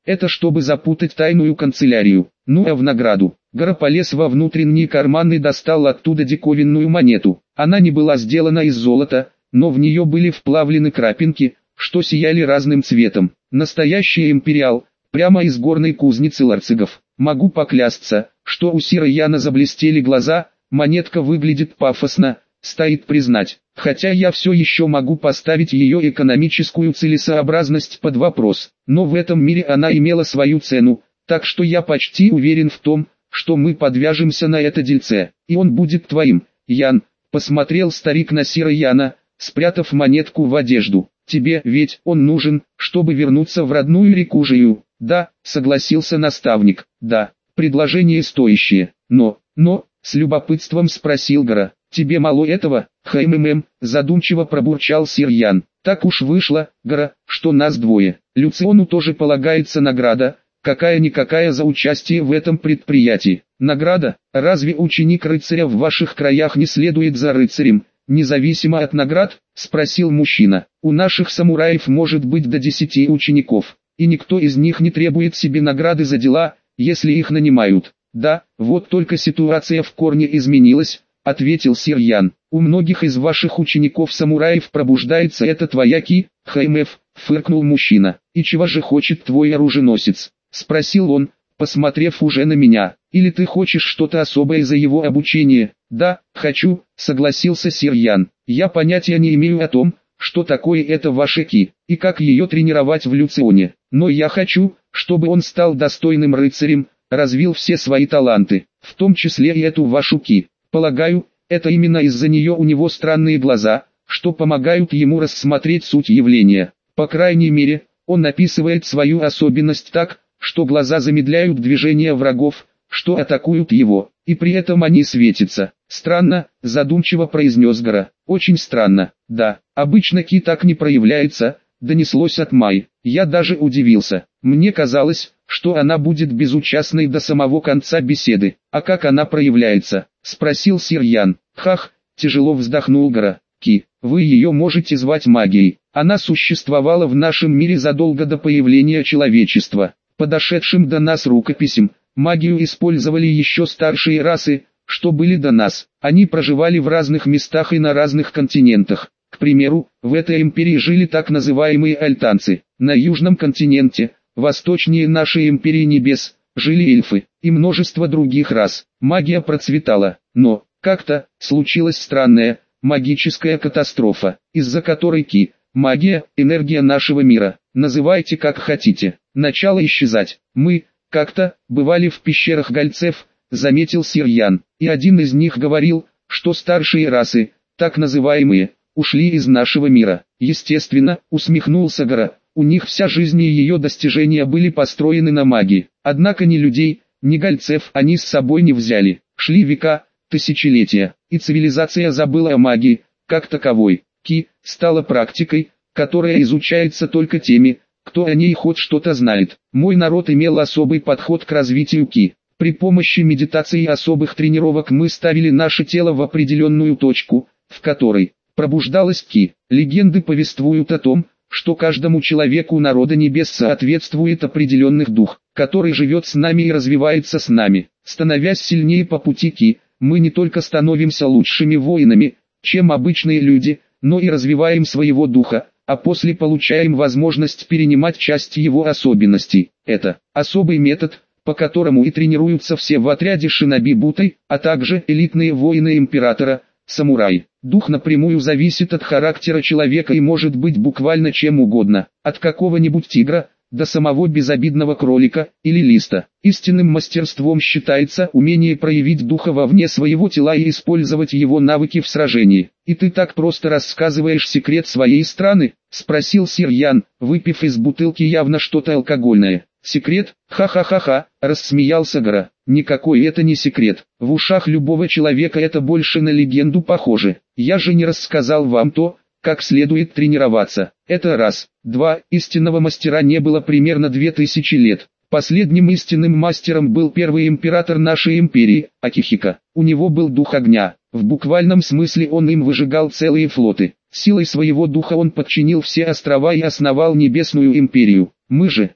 Это чтобы запутать тайную канцелярию. Ну а в награду, Гора полез во внутренний карман и достал оттуда диковинную монету. Она не была сделана из золота, но в нее были вплавлены крапинки, что сияли разным цветом. Настоящий империал, прямо из горной кузницы ларцигов. Могу поклясться, что у Сира Яна заблестели глаза, монетка выглядит пафосно, стоит признать. Хотя я все еще могу поставить ее экономическую целесообразность под вопрос. Но в этом мире она имела свою цену, так что я почти уверен в том, что мы подвяжемся на это дельце, и он будет твоим, Ян. Посмотрел старик на Сира Яна, спрятав монетку в одежду. Тебе ведь он нужен, чтобы вернуться в родную Рикужию. Да, согласился наставник, да, предложение стоящее, но, но, с любопытством спросил Гора, тебе мало этого, хмм, задумчиво пробурчал Сир Ян. Так уж вышло, Гора, что нас двое. Люциону тоже полагается награда, какая-никакая за участие в этом предприятии. Награда? Разве ученик рыцаря в ваших краях не следует за рыцарем, независимо от наград? Спросил мужчина. У наших самураев может быть до десяти учеников, и никто из них не требует себе награды за дела, если их нанимают. Да, вот только ситуация в корне изменилась, ответил Сир Ян. У многих из ваших учеников-самураев пробуждается это твоя ки, хмф, фыркнул мужчина. И чего же хочет твой оруженосец? Спросил он, посмотрев уже на меня. Или ты хочешь что-то особое за его обучение? Да, хочу, согласился Сир Ян. Я понятия не имею о том, что такое это ваше ки, и как ее тренировать в Люционе. Но я хочу, чтобы он стал достойным рыцарем, развил все свои таланты, в том числе и эту вашу ки. Полагаю, это именно из-за нее у него странные глаза, что помогают ему рассмотреть суть явления. По крайней мере, он описывает свою особенность так, что глаза замедляют движение врагов, что атакуют его, и при этом они светятся. Странно, задумчиво произнес Гора. Очень странно, да, обычно ки так не проявляется, донеслось от Май. Я даже удивился. Мне казалось, что она будет безучастной до самого конца беседы. А как она проявляется? Спросил Сир Ян. Хах, тяжело вздохнул Гора. Ки, вы ее можете звать магией. Она существовала в нашем мире задолго до появления человечества. Подошедшим до нас рукописям, магию использовали еще старшие расы, что были до нас. Они проживали в разных местах и на разных континентах. К примеру, в этой империи жили так называемые альтанцы. На южном континенте, восточнее нашей империи небес, жили эльфы и множество других рас. Магия процветала, но, как-то, случилась странная, магическая катастрофа, из-за которой ки, магия, энергия нашего мира, называйте как хотите, начала исчезать. Мы, как-то, бывали в пещерах гальцев, заметил Сир Ян, и один из них говорил, что старшие расы, так называемые, ушли из нашего мира. Естественно, усмехнулся Гора, у них вся жизнь и ее достижения были построены на магии. Однако ни людей, ни гальцев они с собой не взяли. Шли века, тысячелетия, и цивилизация забыла о магии, как таковой. Ки стала практикой, которая изучается только теми, кто о ней хоть что-то знает. Мой народ имел особый подход к развитию ки. При помощи медитации и особых тренировок мы ставили наше тело в определенную точку, в которой пробуждалась ки. Легенды повествуют о том, что каждому человеку народа небес соответствует определенный дух, который живет с нами и развивается с нами. Становясь сильнее по пути ки, мы не только становимся лучшими воинами, чем обычные люди, но и развиваем своего духа, а после получаем возможность перенимать часть его особенностей. Это особый метод, по которому и тренируются все в отряде шиноби Бутай, а также элитные воины императора, самураи. Дух напрямую зависит от характера человека и может быть буквально чем угодно, от какого-нибудь тигра, до самого безобидного кролика или листа. Истинным мастерством считается умение проявить духа вовне своего тела и использовать его навыки в сражении. «И ты так просто рассказываешь секрет своей страны?» — спросил Сир Ян, выпив из бутылки явно что-то алкогольное. «Секрет? Ха-ха-ха-ха!» — рассмеялся Гора. «Никакой это не секрет. В ушах любого человека это больше на легенду похоже. Я же не рассказал вам то, как следует тренироваться. Это раз. Два. Истинного мастера не было примерно две тысячи лет. Последним истинным мастером был первый император нашей империи, Акихико. У него был дух огня. В буквальном смысле он им выжигал целые флоты. Силой своего духа он подчинил все острова и основал Небесную империю. Мы же,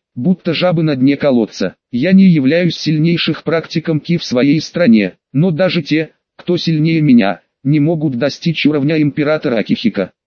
будто жабы на дне колодца. Я не являюсь сильнейших практиком ки в своей стране, но даже те, кто сильнее меня, не могут достичь уровня императора Акихико.